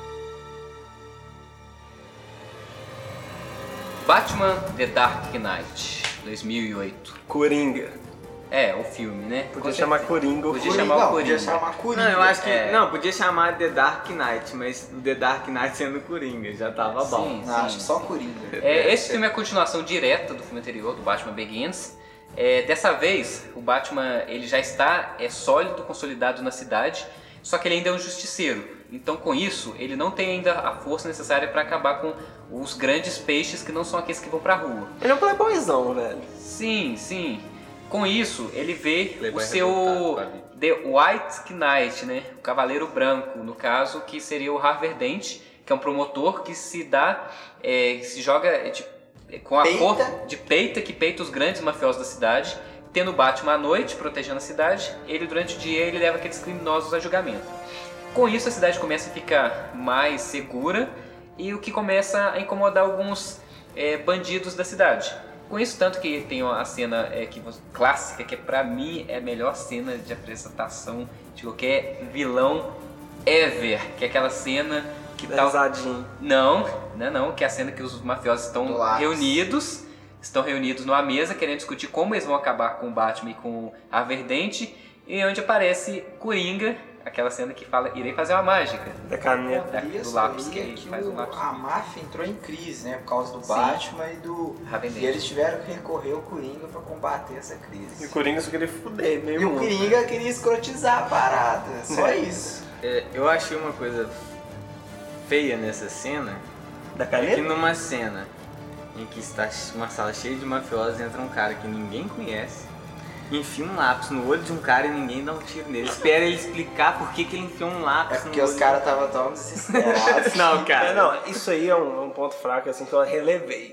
Batman The Dark Knight, dois mil e oito. Coringa. É, o filme, né? Podia Com chamar certeza. Coringa ou Podia Coringa. chamar o Não, Coringa. podia chamar Coringa. Não, eu acho que. É. Não, podia chamar The Dark Knight, mas o The Dark Knight sendo Coringa, já tava bom. Sim, Não, sim, acho que só sim. Coringa. É, esse filme é a continuação direta do filme anterior, do Batman Begins. É, dessa vez, o Batman ele já está é, sólido, consolidado na cidade, só que ele ainda é um justiceiro. Então, com isso, ele não tem ainda a força necessária para acabar com os grandes peixes que não são aqueles que vão pra rua. Ele é um playboyzão, velho. Sim, sim. Com isso, ele vê Playboy o seu revoltado com a vida. The White Knight, né? O Cavaleiro Branco, no caso, que seria o Harvey Dent, que é um promotor que se dá, é, se joga é, de- é, com a Peita. cor de peita, que peita os grandes mafiosos da cidade, tendo o Batman à noite, protegendo a cidade, ele durante o dia ele leva aqueles criminosos a julgamento. Com isso, a cidade começa a ficar mais segura e o que começa a incomodar alguns é, bandidos da cidade. Com isso, tanto que tem a cena é, que, você- clássica, que pra mim é a melhor cena de apresentação de qualquer vilão ever, que é aquela cena que tá... Pesadinho. Não, não, não, que é a cena que os mafiosos estão Do lápis. reunidos, estão reunidos numa mesa querendo discutir como eles vão acabar com o Batman e com o Harvey Dent, e onde aparece Coringa, aquela cena que fala, irei fazer uma mágica. Da caneta. Da- do Isso lápis, aí que é ele que faz o o- lápis. a máfia entrou em crise, né? Por causa do Sim. Batman e do... Harvey E Dent. eles tiveram que recorrer ao Coringa pra combater essa E crise. o Coringa só queria fuder, meio E o mundo. Coringa queria escrotizar a parada. Só É. isso. É, eu achei uma coisa feia nessa cena, Da é que caneta? numa cena em que está uma sala cheia de mafiosos, entra um cara que ninguém conhece, enfia um lápis no olho de um cara e ninguém dá um tiro nele. Espera ele explicar por que, que ele enfiou um lápis É porque no os olho. caras estavam tão desesperados. Não, cara. É, não, isso aí é um, é um ponto fraco assim que eu relevei.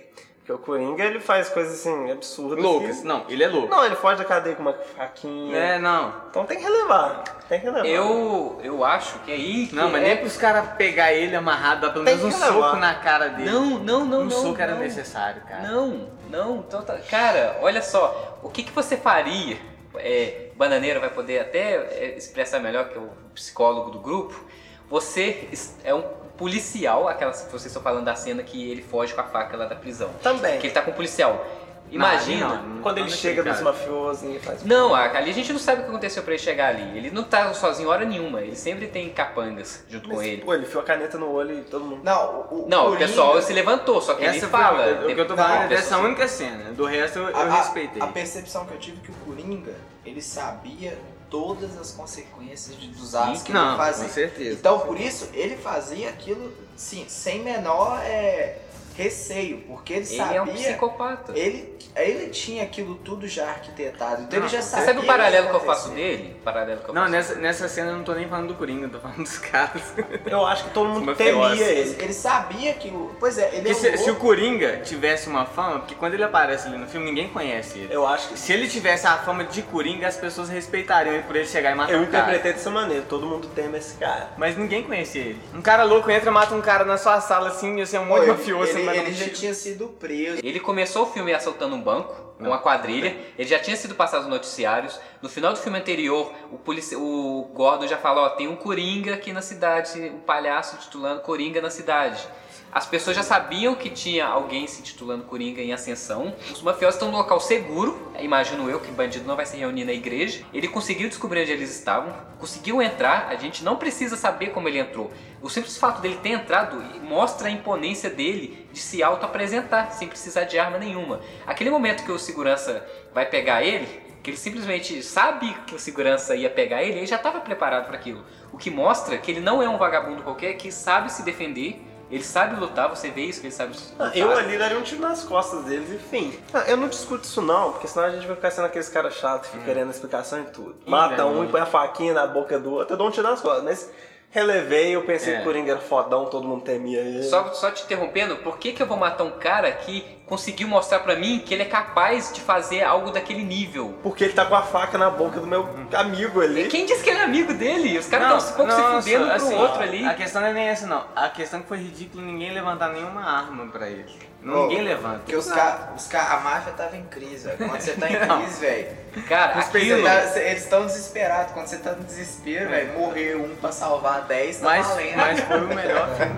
Porque o Coringa, ele faz coisas assim, absurdas. Lucas, que- não, ele é louco. Não, ele foge da cadeia com uma faquinha. É, não. Então tem que relevar. Tem que relevar. Eu, eu acho que é aí que Não, mas é... nem pros caras pegar ele amarrado, dar pelo Tem menos um que levar. soco na cara dele. Não, não, não, um não. soco era não. necessário, cara. Não, não. Então, tá- cara, olha só. O que, que você faria? É, Bananeira vai poder até é, expressar melhor, que é o psicólogo do grupo. Você es- é um policial, aquela que vocês estão falando da cena que ele foge com a faca lá da prisão. Também. Que ele tá com um policial. Imagina. Não, não, não, Quando ele não, chega cara. dos mafiosos e faz... Não, ali a gente não sabe o que aconteceu pra ele chegar ali. Ele não tá sozinho hora nenhuma. Ele sempre tem capangas junto com Mas, ele. pô, ele enfiou a caneta no olho e todo mundo... Não, o, o Não, o Coringa- pessoal se levantou, só que ele Essa fala. foi, o que eu tô falando Não, é dessa pessoal- única cena. Do resto eu, eu a, a- respeitei. A percepção que eu tive é que o Coringa, ele sabia todas as consequências de, dos atos que Não, ele fazia. com certeza. Então, por isso, ele fazia aquilo, sim, sem menor é, receio, porque ele, Ele sabia... é um psicopata. Ele, ele tinha aquilo tudo já arquitetado, então Não, ele já você sabia... Você sabe o que paralelo ia que eu faço acontecer. dele? O paralelo que eu Não, faço nessa, nessa cena eu não tô nem falando do Coringa, eu tô falando dos caras. Eu acho que todo mundo Uma temia feroz. ele. Ele, ele sabia que o... Pois é, ele Porque é se, um se o louco. Coringa tivesse uma fama, porque quando ele aparece ali no filme, ninguém conhece ele. Eu acho que... Se ele tivesse a fama de Coringa, as pessoas respeitariam ele por ele chegar e matar Eu um cara. interpretei dessa maneira, todo mundo teme esse cara. Mas ninguém conhecia ele. Um cara louco entra, mata um cara na sua sala assim, e você é um Pô, monte de ele, mafioso. ele, mas não ele já tira. tinha sido preso. Ele começou o filme assaltando um banco, com uma quadrilha. Ele já tinha sido passado nos noticiários. No final do filme anterior, o, polici... o Gordon já falou, ó, tem um Coringa aqui na cidade, um palhaço titulando Coringa na cidade. As pessoas já sabiam que tinha alguém se intitulando Coringa em ascensão. Os mafiosos estão no local seguro, imagino eu que bandido não vai se reunir na igreja. Ele conseguiu descobrir onde eles estavam, conseguiu entrar, a gente não precisa saber como ele entrou. O simples fato dele ter entrado mostra a imponência dele de se auto-apresentar, sem precisar de arma nenhuma. Aquele momento que o segurança vai pegar ele, que ele simplesmente sabe que o segurança ia pegar ele, ele já estava preparado para aquilo. O que mostra que ele não é um vagabundo qualquer, que sabe se defender. Ele sabe lutar, você vê isso, que ele sabe lutar. Eu ali daria um tiro nas costas deles, enfim. Ah, eu não discuto isso não, porque senão a gente vai ficar sendo aqueles caras chatos que ficam querendo explicação e tudo. Mata um e põe a faquinha na boca do outro, eu dou um tiro nas costas. Mas relevei, eu pensei É. que o Coringa era fodão, todo mundo temia ele. Só, só te interrompendo, por que, que eu vou matar um cara que conseguiu mostrar pra mim que ele é capaz de fazer algo daquele nível? Porque ele tá com a faca na boca do meu amigo ali. Quem disse que ele é amigo dele? Os caras estão um pouco se nossa, fudendo um pro assim, outro ali. A questão não é nem essa, não. A questão é que foi ridículo ninguém levantar nenhuma arma pra ele. Ô, Ninguém levanta. Porque os ca... os ca... a máfia tava em crise, velho. Quando você tá em Não. crise, velho. Cara, Você aquilo... tá- cê- eles estão desesperados. Quando você tá no desespero, velho, morrer um pra salvar dez, tá Mas, valendo. mas foi o melhor filme.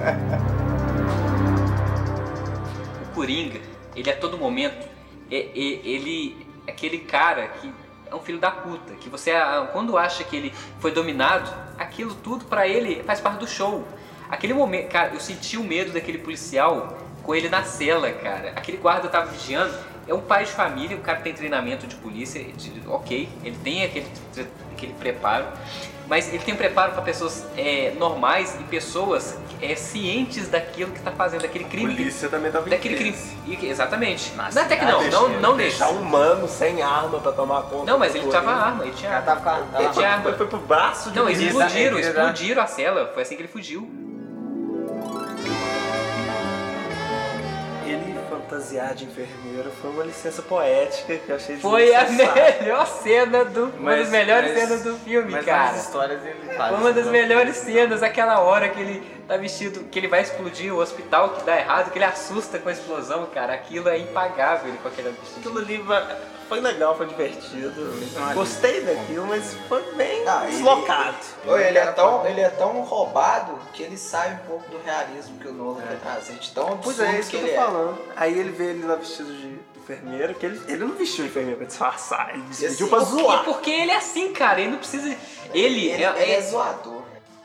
O Coringa, ele a todo momento, é, é- ele é aquele cara que é um filho da puta, que você, ah, quando acha que ele foi dominado, aquilo tudo pra ele faz parte do show. Aquele momento, cara, eu senti o medo daquele policial com ele na cela, cara. Aquele guarda tava vigiando, é um pai de família, o cara tem treinamento de polícia, de- ok, ele tem aquele, aquele preparo, mas ele tem um preparo para pessoas é, normais e pessoas é, cientes daquilo que tá fazendo, daquele A crime. polícia também tava em Daquele crime. crise. E- Exatamente. Mas não, até que não, Ah, não, deixa- não nesse. Deixar um humano sem arma pra tomar conta. Não, mas do ele tava Coringa. arma, ele tinha O cara arma. tava com a- Ele tava- tinha Foi, arma. foi pro braço de Não, eles Ele tá- explodiram, ele tá- explodiram a cela. Foi assim que ele fugiu. Ele fantasiar de enfermeiro foi uma licença poética que eu achei Foi a desnecessária. melhor cena do. Uma Mas- das melhores mas- cenas do filme, Mas cara. nas histórias ele faz. Foi uma das isso, melhores cenas, aquela hora que ele tá vestido, que ele vai explodir o hospital, que dá errado, que ele assusta com a explosão, cara. Aquilo é impagável, ele com aquele vestido. Aquilo ali va- foi legal, foi divertido. Gostei daquilo, mas foi bem Ah, ele- deslocado. Ô, ele, é tão, ele é tão roubado que ele sai um pouco do realismo que o Nolan quer trazer. De tão Pois absurdo é, isso que eu ele tô é. falando. Aí ele vê ele lá vestido de enfermeiro, que ele, ele não vestiu de enfermeiro pra disfarçar, ele vestiu assim, pra Porque, zoar. porque ele é assim, cara, ele não precisa. Ele, Ele, é, ele é é- zoador.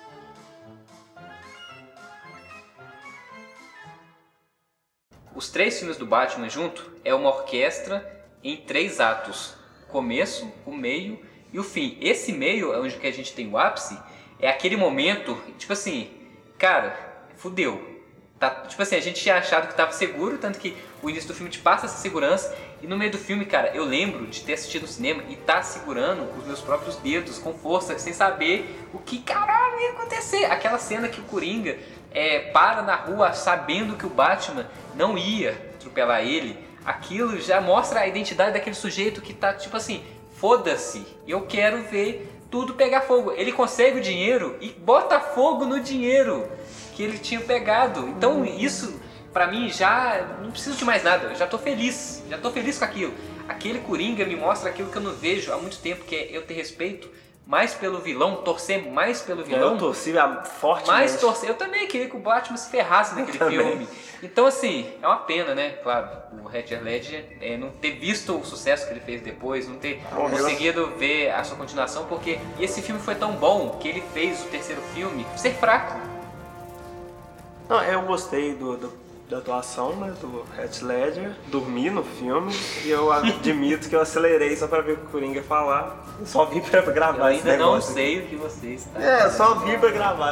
Os três filmes do Batman junto é uma orquestra em três atos: o começo, o meio e o fim. Esse meio, onde que a gente tem o ápice, é aquele momento, tipo assim, cara, fudeu. Tá, tipo assim, a gente tinha achado que tava seguro, tanto que o início do filme te passa essa segurança, e no meio do filme, cara, eu lembro de ter assistido no cinema e tá segurando os meus próprios dedos com força, sem saber o que caralho ia acontecer. Aquela cena que o Coringa é, para na rua sabendo que o Batman não ia atropelar ele, aquilo já mostra a identidade daquele sujeito que tá tipo assim, foda-se, eu quero ver tudo pegar fogo. Ele consegue o dinheiro e bota fogo no dinheiro que ele tinha pegado. Então isso, pra mim, já não preciso de mais nada, eu já tô feliz, já tô feliz com aquilo. Aquele Coringa me mostra aquilo que eu não vejo há muito tempo, que é eu ter respeito mais pelo vilão, torcer mais pelo vilão. Eu torci fortemente. Mais torcer. Eu também queria que o Batman se ferrasse naquele filme. Então, assim, é uma pena, né? Claro, o Heath Ledger é, não ter visto o sucesso que ele fez depois, não ter Oh, conseguido ver a sua continuação, porque esse filme foi tão bom que ele fez o terceiro filme ser fraco. Não, eu gostei do, do, da atuação, né, do Heath Ledger, dormi no filme e eu admito que eu acelerei só pra ver o Coringa falar. Eu só vim pra gravar Eu esse ainda não negócio sei o que você está. aqui. É, só vim pra gravar.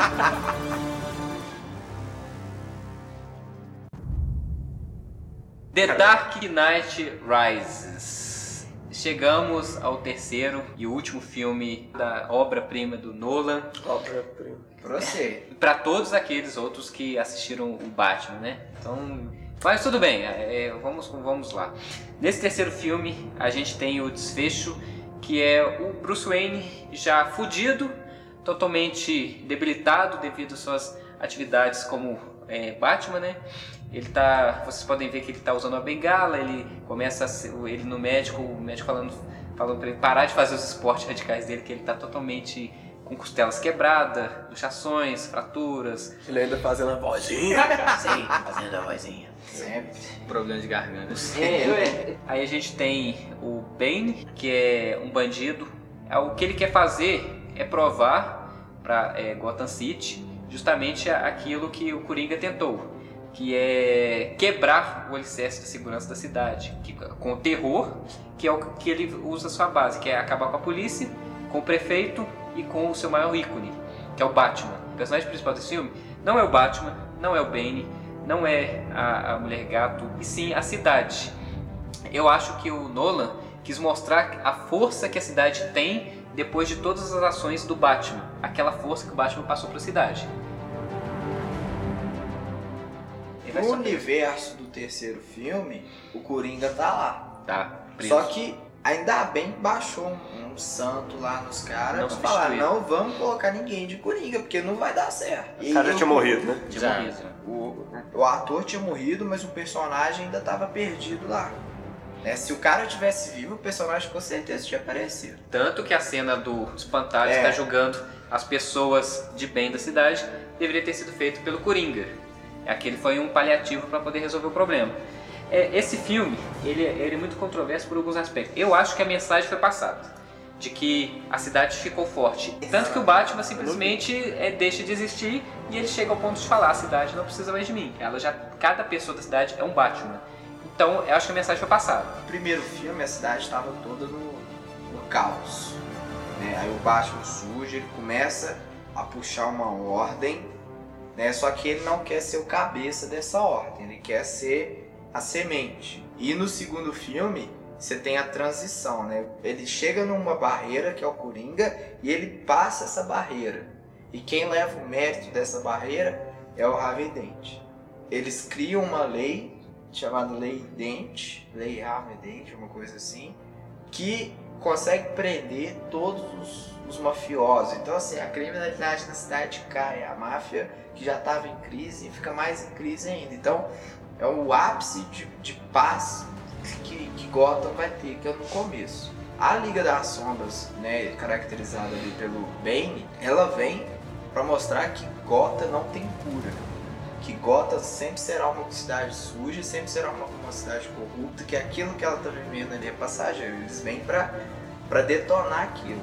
The Dark Knight Rises. Chegamos ao terceiro e último filme da obra-prima do Nolan. Obra-prima. Pra você. Para todos aqueles outros que assistiram o Batman, né? Então, mas tudo bem, é, vamos, vamos lá. Nesse terceiro filme, a gente tem o desfecho, que é o Bruce Wayne já fudido, totalmente debilitado devido às suas atividades como é, Batman, né? Ele tá, vocês podem ver que ele tá usando uma bengala, ele começa a ser, ele no médico, o médico falando, falando para ele parar de fazer os esportes radicais dele, que ele tá totalmente com costelas quebradas, luxações, fraturas. Ele ainda fazendo a vozinha. Sim, fazendo a vozinha. Sempre. Problema de garganta. É, aí a gente tem o Bane, que é um bandido. O que ele quer fazer é provar para é, Gotham City justamente aquilo que o Coringa tentou, que é quebrar o alicerce da segurança da cidade, que, com o terror, que é o que ele usa a sua base, que é acabar com a polícia, com o prefeito e com o seu maior ícone, que é o Batman. O personagem principal desse filme não é o Batman, não é o Bane, não é a, a Mulher Gato, e sim a cidade. Eu acho que o Nolan quis mostrar a força que a cidade tem depois de todas as ações do Batman, aquela força que o Batman passou para a cidade. No universo do terceiro filme, o Coringa tá lá. Tá, preso. Só que ainda bem que baixou um, um santo lá nos caras Não pra falar, substituíram. não vamos colocar ninguém de Coringa, porque não vai dar certo. O cara já tinha morrido, né? De Já. morrido. O, o ator tinha morrido, mas o personagem ainda tava perdido lá. Né? Se o cara tivesse vivo, o personagem com certeza tinha aparecido. Tanto que a cena do espantalho É. está julgando as pessoas de bem da cidade deveria ter sido feito pelo Coringa. Aquele foi um paliativo para poder resolver o problema. É, esse filme, ele, ele é muito controverso por alguns aspectos. Eu acho que a mensagem foi passada, de que a cidade ficou forte. Tanto que o Batman simplesmente é, deixa de existir e ele chega ao ponto de falar, a cidade não precisa mais de mim. Ela já, cada pessoa da cidade é um Batman. Então, eu acho que a mensagem foi passada. No primeiro filme, a cidade estava toda no, no caos. Né? Aí o Batman surge, ele começa a puxar uma ordem, né? Só que ele não quer ser o cabeça dessa ordem, ele quer ser a semente. E no segundo filme, você tem a transição, né? Ele chega numa barreira, que é o Coringa, e ele passa essa barreira. E quem leva o mérito dessa barreira é o Harvey Dent. Eles criam uma lei chamada Lei Dent, Lei Harvey Dent, uma coisa assim, que consegue prender todos os, os mafiosos. Então, assim, a criminalidade na cidade cai, a máfia que já estava em crise fica mais em crise ainda. Então, é o ápice de, de paz que, que Gotham vai ter, que é no começo. A Liga das Sombras, né, caracterizada ali pelo Bane, ela vem para mostrar que Gotham não tem cura. Que Gotham sempre será uma cidade suja, sempre será uma, uma cidade corrupta, que aquilo que ela está vivendo ali é passageiro. Eles vêm para detonar aquilo.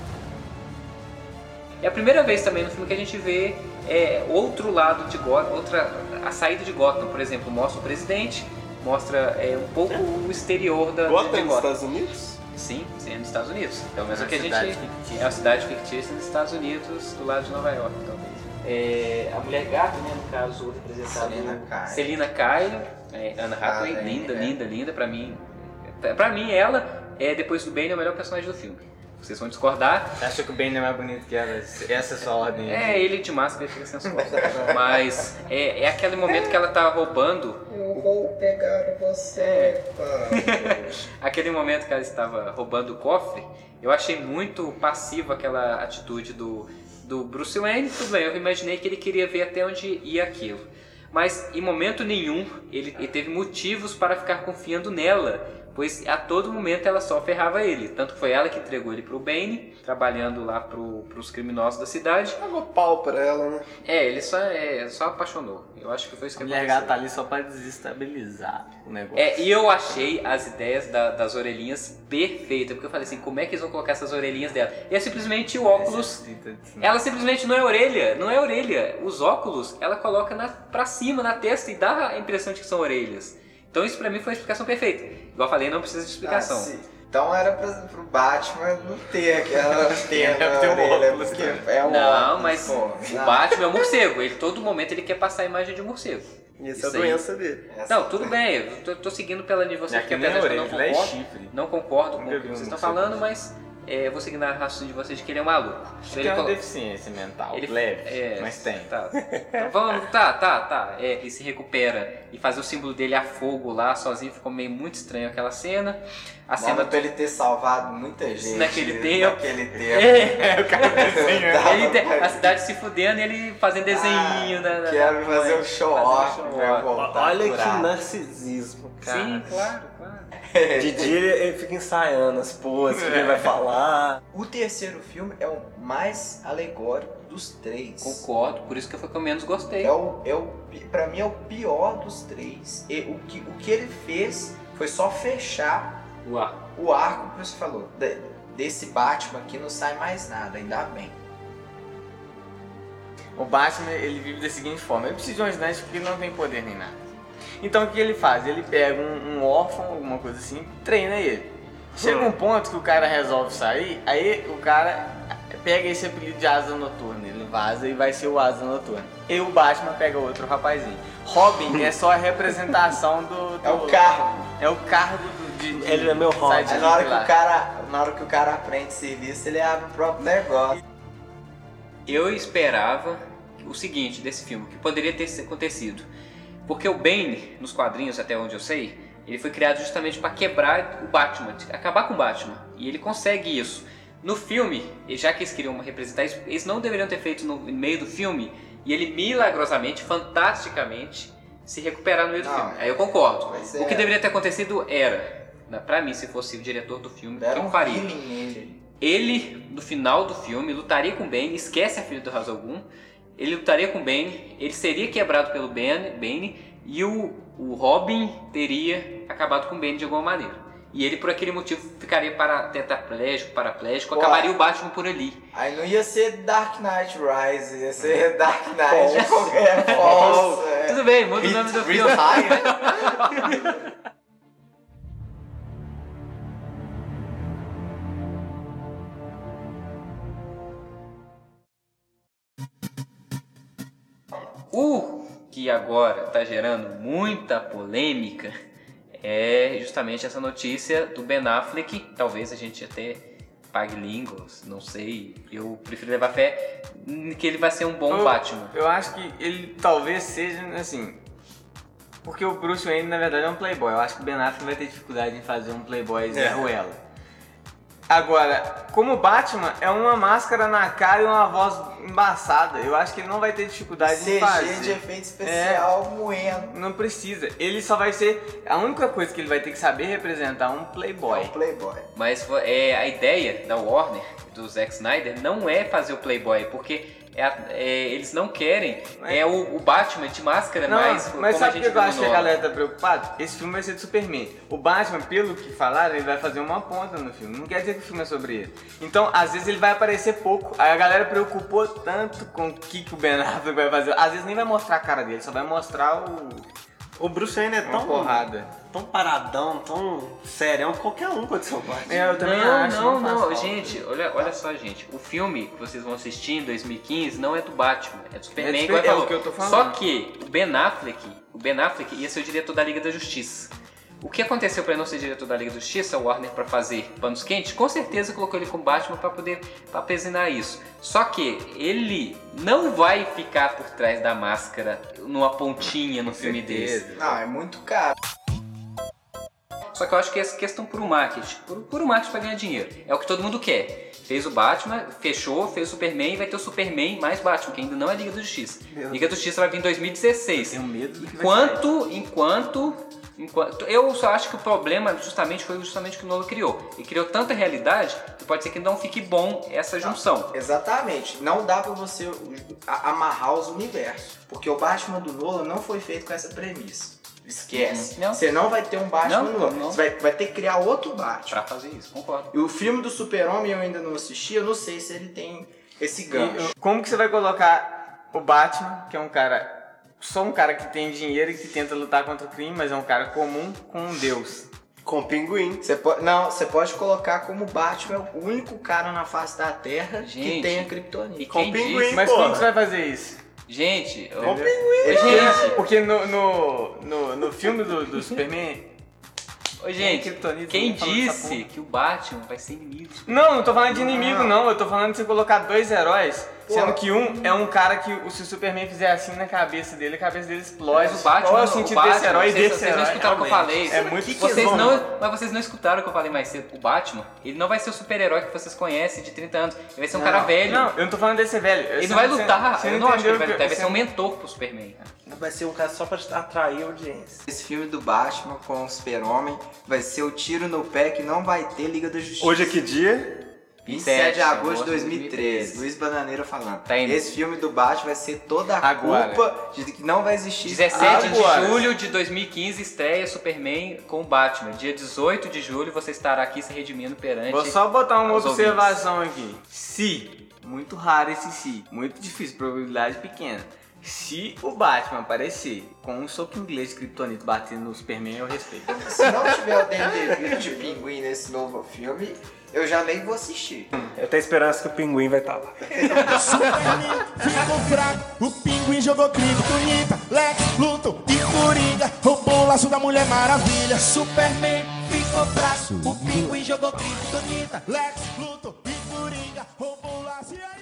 É a primeira vez também no filme que a gente vê é, outro lado de Gotham, outra, a saída de Gotham, por exemplo, mostra o presidente, mostra é, um pouco o exterior da Gotham de nos Gotham. Estados Unidos? Sim, sim, é nos Estados Unidos. Pelo menos É o que a uma gente cidade fictícia. é uma cidade fictícia dos Estados Unidos, do lado de Nova York, talvez. É, a Mulher Gato, né, no caso representada Selina Kyle. Selina Kyle, é, Anna Hathaway, Ah, é, linda, é. linda, linda, pra mim. Pra mim ela é depois do Bane é o melhor personagem do filme. vocês vão discordar. Você acha que o Bane é mais bonito que ela? Essa é a sua ordem? É, ele de máscara fica sensual. Mas é, é aquele momento que ela tá roubando. Eu vou pegar você, pai. Aquele momento que ela estava roubando o cofre, eu achei muito passivo aquela atitude do, do Bruce Wayne. Tudo bem, eu imaginei que ele queria ver até onde ia aquilo. Mas em momento nenhum ele, ele teve motivos para ficar confiando nela, pois a todo momento ela só ferrava ele. Tanto que foi ela que entregou ele pro Bane, trabalhando lá pro, pros criminosos da cidade. Pagou pau pra ela, né? É, ele só, é, só apaixonou. Eu acho que foi isso que A mulher aconteceu. gata tá ali só pra desestabilizar o negócio. É, e eu achei as ideias da- das orelhinhas perfeitas, porque eu falei assim, como é que eles vão colocar essas orelhinhas dela? E é simplesmente o óculos. Ela simplesmente não é orelha, não é orelha. Os óculos ela coloca na, pra cima, na testa, e dá a impressão de que são orelhas. Então isso pra mim foi a explicação perfeita. Igual eu falei, não precisa de explicação. Ah, sim. Então era pra, pro Batman não ter aquela antena Deve ter um na orelha, óculos, porque né? é um Não, óculos, mas pô. o Não. Batman é um morcego. Ele todo momento ele quer passar a imagem de um morcego. Essa é a Isso aí. doença dele. Essa- Não, tudo bem, eu tô, tô seguindo pela linha de vocês, É porque que nem apesar a de que eu não orelha, ela é concordo, chifre. não concordo com o Nunca que vi um vocês estão morcego. falando, mas é, eu vou seguir na raciocínio de vocês de que ele é um maluco. Tem Ele uma colo- deficiência mental, Ele- leve, é, mas tem. Tá, então, vamos, tá, tá, tá. É, ele se recupera e fazer o símbolo dele a fogo lá, sozinho, ficou meio muito estranho aquela cena. A Cena cena pra ele ter salvado muita gente. Naquele tempo. Naquele tempo. É, O cara desenha. Dá ele tem- pra- a cidade se fudendo e ele fazendo desenhinho. Ah, na, na, quero na- fazer um show off fazer um pra eu show-off. voltar Olha que curado. narcisismo, cara. Sim, claro, claro. De dia ele, ele fica ensaiando as poses que ele vai falar. O terceiro filme é o mais alegórico dos três. Concordo, por isso que foi o que eu menos gostei. É o, é o, pra mim é o pior dos três. E o, que, o que ele fez foi só fechar Uau. o arco que você falou. De- desse Batman aqui não sai mais nada, ainda bem. O Batman, ele vive da seguinte forma: ele precisa de um ajudante porque ele não tem poder nem nada. Então o que ele faz? Ele pega um, um órfão, alguma coisa assim, treina ele. Chega um ponto que o cara resolve sair, aí o cara pega esse apelido de Asa Noturna, ele vaza e vai ser o Asa Noturna. E o Batman pega outro rapazinho. Robin é só a representação do... do- É o carro. É o cargo do... De, de Ele é meu Robin. sidekick Aí na hora, que lá. o cara, na hora que o cara aprende serviço, ele abre o próprio negócio. Eu esperava o seguinte desse filme, o que poderia ter acontecido. Porque o Bane, nos quadrinhos, até onde eu sei, ele foi criado justamente para quebrar o Batman, acabar com o Batman. E ele consegue isso. No filme, já que eles queriam representar isso, eles não deveriam ter feito no meio do filme, e ele milagrosamente, fantasticamente, se recuperar no meio do Não, filme. Aí eu concordo. Pois O é. que deveria ter acontecido era, na- pra mim, se fosse o diretor do filme, o que Deram eu um faria? feeling nele. Ele, no final do filme, lutaria com o Bane, esquece a filha do Ra's al Ghul, ele lutaria com o Bane, ele seria quebrado pelo Bane, Bane e o, o Robin teria acabado com o Bane de alguma maneira. E ele, por aquele motivo, ficaria para, tetraplégico, paraplégico, Ué. acabaria o Batman por ali. Aí não ia ser Dark Knight Rise, ia ser Dark Knight de qualquer falso. é. Tudo bem, muda o nome do Rita filme. High, né? O que agora está gerando muita polêmica é justamente essa notícia do Ben Affleck. Talvez a gente até pague línguas, não sei. Eu prefiro levar fé que ele vai ser um bom Eu- Batman. Eu acho que ele talvez seja, assim... Porque o Bruce Wayne, na verdade, é um playboy. Eu acho que o Ben Affleck vai ter dificuldade em fazer um playboy Zé Ruela. Agora, como Batman, é uma máscara na cara e uma voz embaçada. Eu acho que ele não vai ter dificuldade em C G fazer. de efeito especial moendo. Não precisa. Ele só vai ser... A única coisa que ele vai ter que saber representar é um É playboy. um playboy. Mas é, a ideia da Warner, do Zack Snyder, não é fazer o Playboy, porque é a- é, eles não querem é o, o Batman de máscara, Não, mais mas como a sabe gente por que eu viu no acho que a nome. galera tá preocupada? Esse filme vai ser do Superman. O Batman, pelo que falaram, ele vai fazer uma ponta no filme. Não quer dizer que o filme é sobre ele. Então, às vezes ele vai aparecer pouco. Aí a galera preocupou tanto com o que, que o Ben Affleck vai fazer. Às vezes nem vai mostrar a cara dele, só vai mostrar o... O Bruce Wayne é uma tão, porrada. tão paradão, tão serião, qualquer um pode ser o Batman. É, eu também Não, acho. não, faz não, falta. gente, olha, olha só, gente. O filme que vocês vão assistir em dois mil e quinze não é do Batman, é do Superman, É do igual Super- é falou. o que eu tô falando. Só que o Ben Affleck, o Ben Affleck ia ser o diretor da Liga da Justiça. O que aconteceu para ele não ser diretor da Liga da Justiça, o Warner, para fazer panos quentes, com certeza colocou ele como Batman para poder apesinar isso. Só que ele não vai ficar por trás da máscara numa pontinha no Com filme certeza. desse. Não, é muito caro. Só que eu acho que essa questão por um marketing, por, por um marketing para ganhar dinheiro. É o que todo mundo quer. Fez o Batman, fechou, fez o Superman e vai ter o Superman mais Batman, que ainda não é Liga da Justiça. Meu Liga da Justiça vai vir em dois mil e dezesseis. Tenho medo do que vai Enquanto, enquanto, enquanto... Eu só acho que o problema justamente foi justamente o que o Nolan criou. Ele criou tanta realidade que pode ser que não fique bom essa junção. Exatamente. Não dá pra você a- amarrar os universos. Porque o Batman do Nolan não foi feito com essa premissa. Esquece. Não. Você não vai ter um Batman Não, Nolan. não. Você vai, vai ter que criar outro Batman. Pra fazer isso, concordo. E o filme do Super-Homem eu ainda não assisti. Eu não sei se ele tem esse gancho. E, como que você vai colocar o Batman, que é um cara, só um cara que tem dinheiro e que tenta lutar contra o crime, mas é um cara comum, com um deus? Com o Pinguim. Você pode, não, você pode colocar como Batman é o único cara na face da Terra que Gente, tem a E Kryptonita. Com quem pinguim. disse... Mas porra. como que você vai fazer isso? Gente, eu... Com o Pinguim. Ô, gente, Porque no, no, no, no filme do, do Superman... ô, gente, Kryptonita, quem não fala dessa disse que o Batman vai ser inimigo? Não, não tô falando de inimigo não, eu tô falando de você colocar dois heróis, sendo que um é um cara que se o Superman fizer assim na cabeça dele, a cabeça dele explode. Mas o Batman, Qual é o o sentido Batman, desse herói e vocês, desse vocês não herói? escutaram o que eu falei. É muito que que Vocês eles vão- não, mas vocês não escutaram o que eu falei mais cedo. O Batman, ele não vai ser o super-herói que vocês conhecem de trinta anos. Ele vai ser um Não, cara velho. Não, eu não tô falando desse velho. Ele Você não vai você- lutar. você Eu não acho que ele vai entendeu lutar. Ele vai você ser um mentor pro Superman. Vai ser um cara só pra atrair a audiência. Esse filme do Batman com o Super-Homem vai ser o tiro no pé que não vai ter Liga da Justiça. Hoje é que dia? vinte e sete de agosto de dois mil e treze, dois mil e treze. Luiz Bananeira falando. Tá indo. Esse filme do Batman vai ser toda a Agora. culpa de que não vai existir. dezessete Agora. de julho de dois mil e quinze estreia Superman com o Batman. Dia dezoito de julho você estará aqui se redimindo perante... Vou só botar uma aos observação aqui. Se, muito raro esse se, muito difícil, probabilidade pequena. Se o Batman aparecer com um soco inglês de Kryptonita batendo no Superman, eu respeito. Se não tiver o Danny DeVito de Pinguim nesse novo filme, eu já nem vou assistir. Eu tenho esperança que o Pinguim vai estar lá. Superman ficou fraco, o Pinguim jogou Kryptonita, Lex, Luthor e Coringa roubou o laço da Mulher Maravilha. Superman ficou fraco, o Pinguim jogou Kryptonita, Lex, Luthor e Coringa roubou o laço.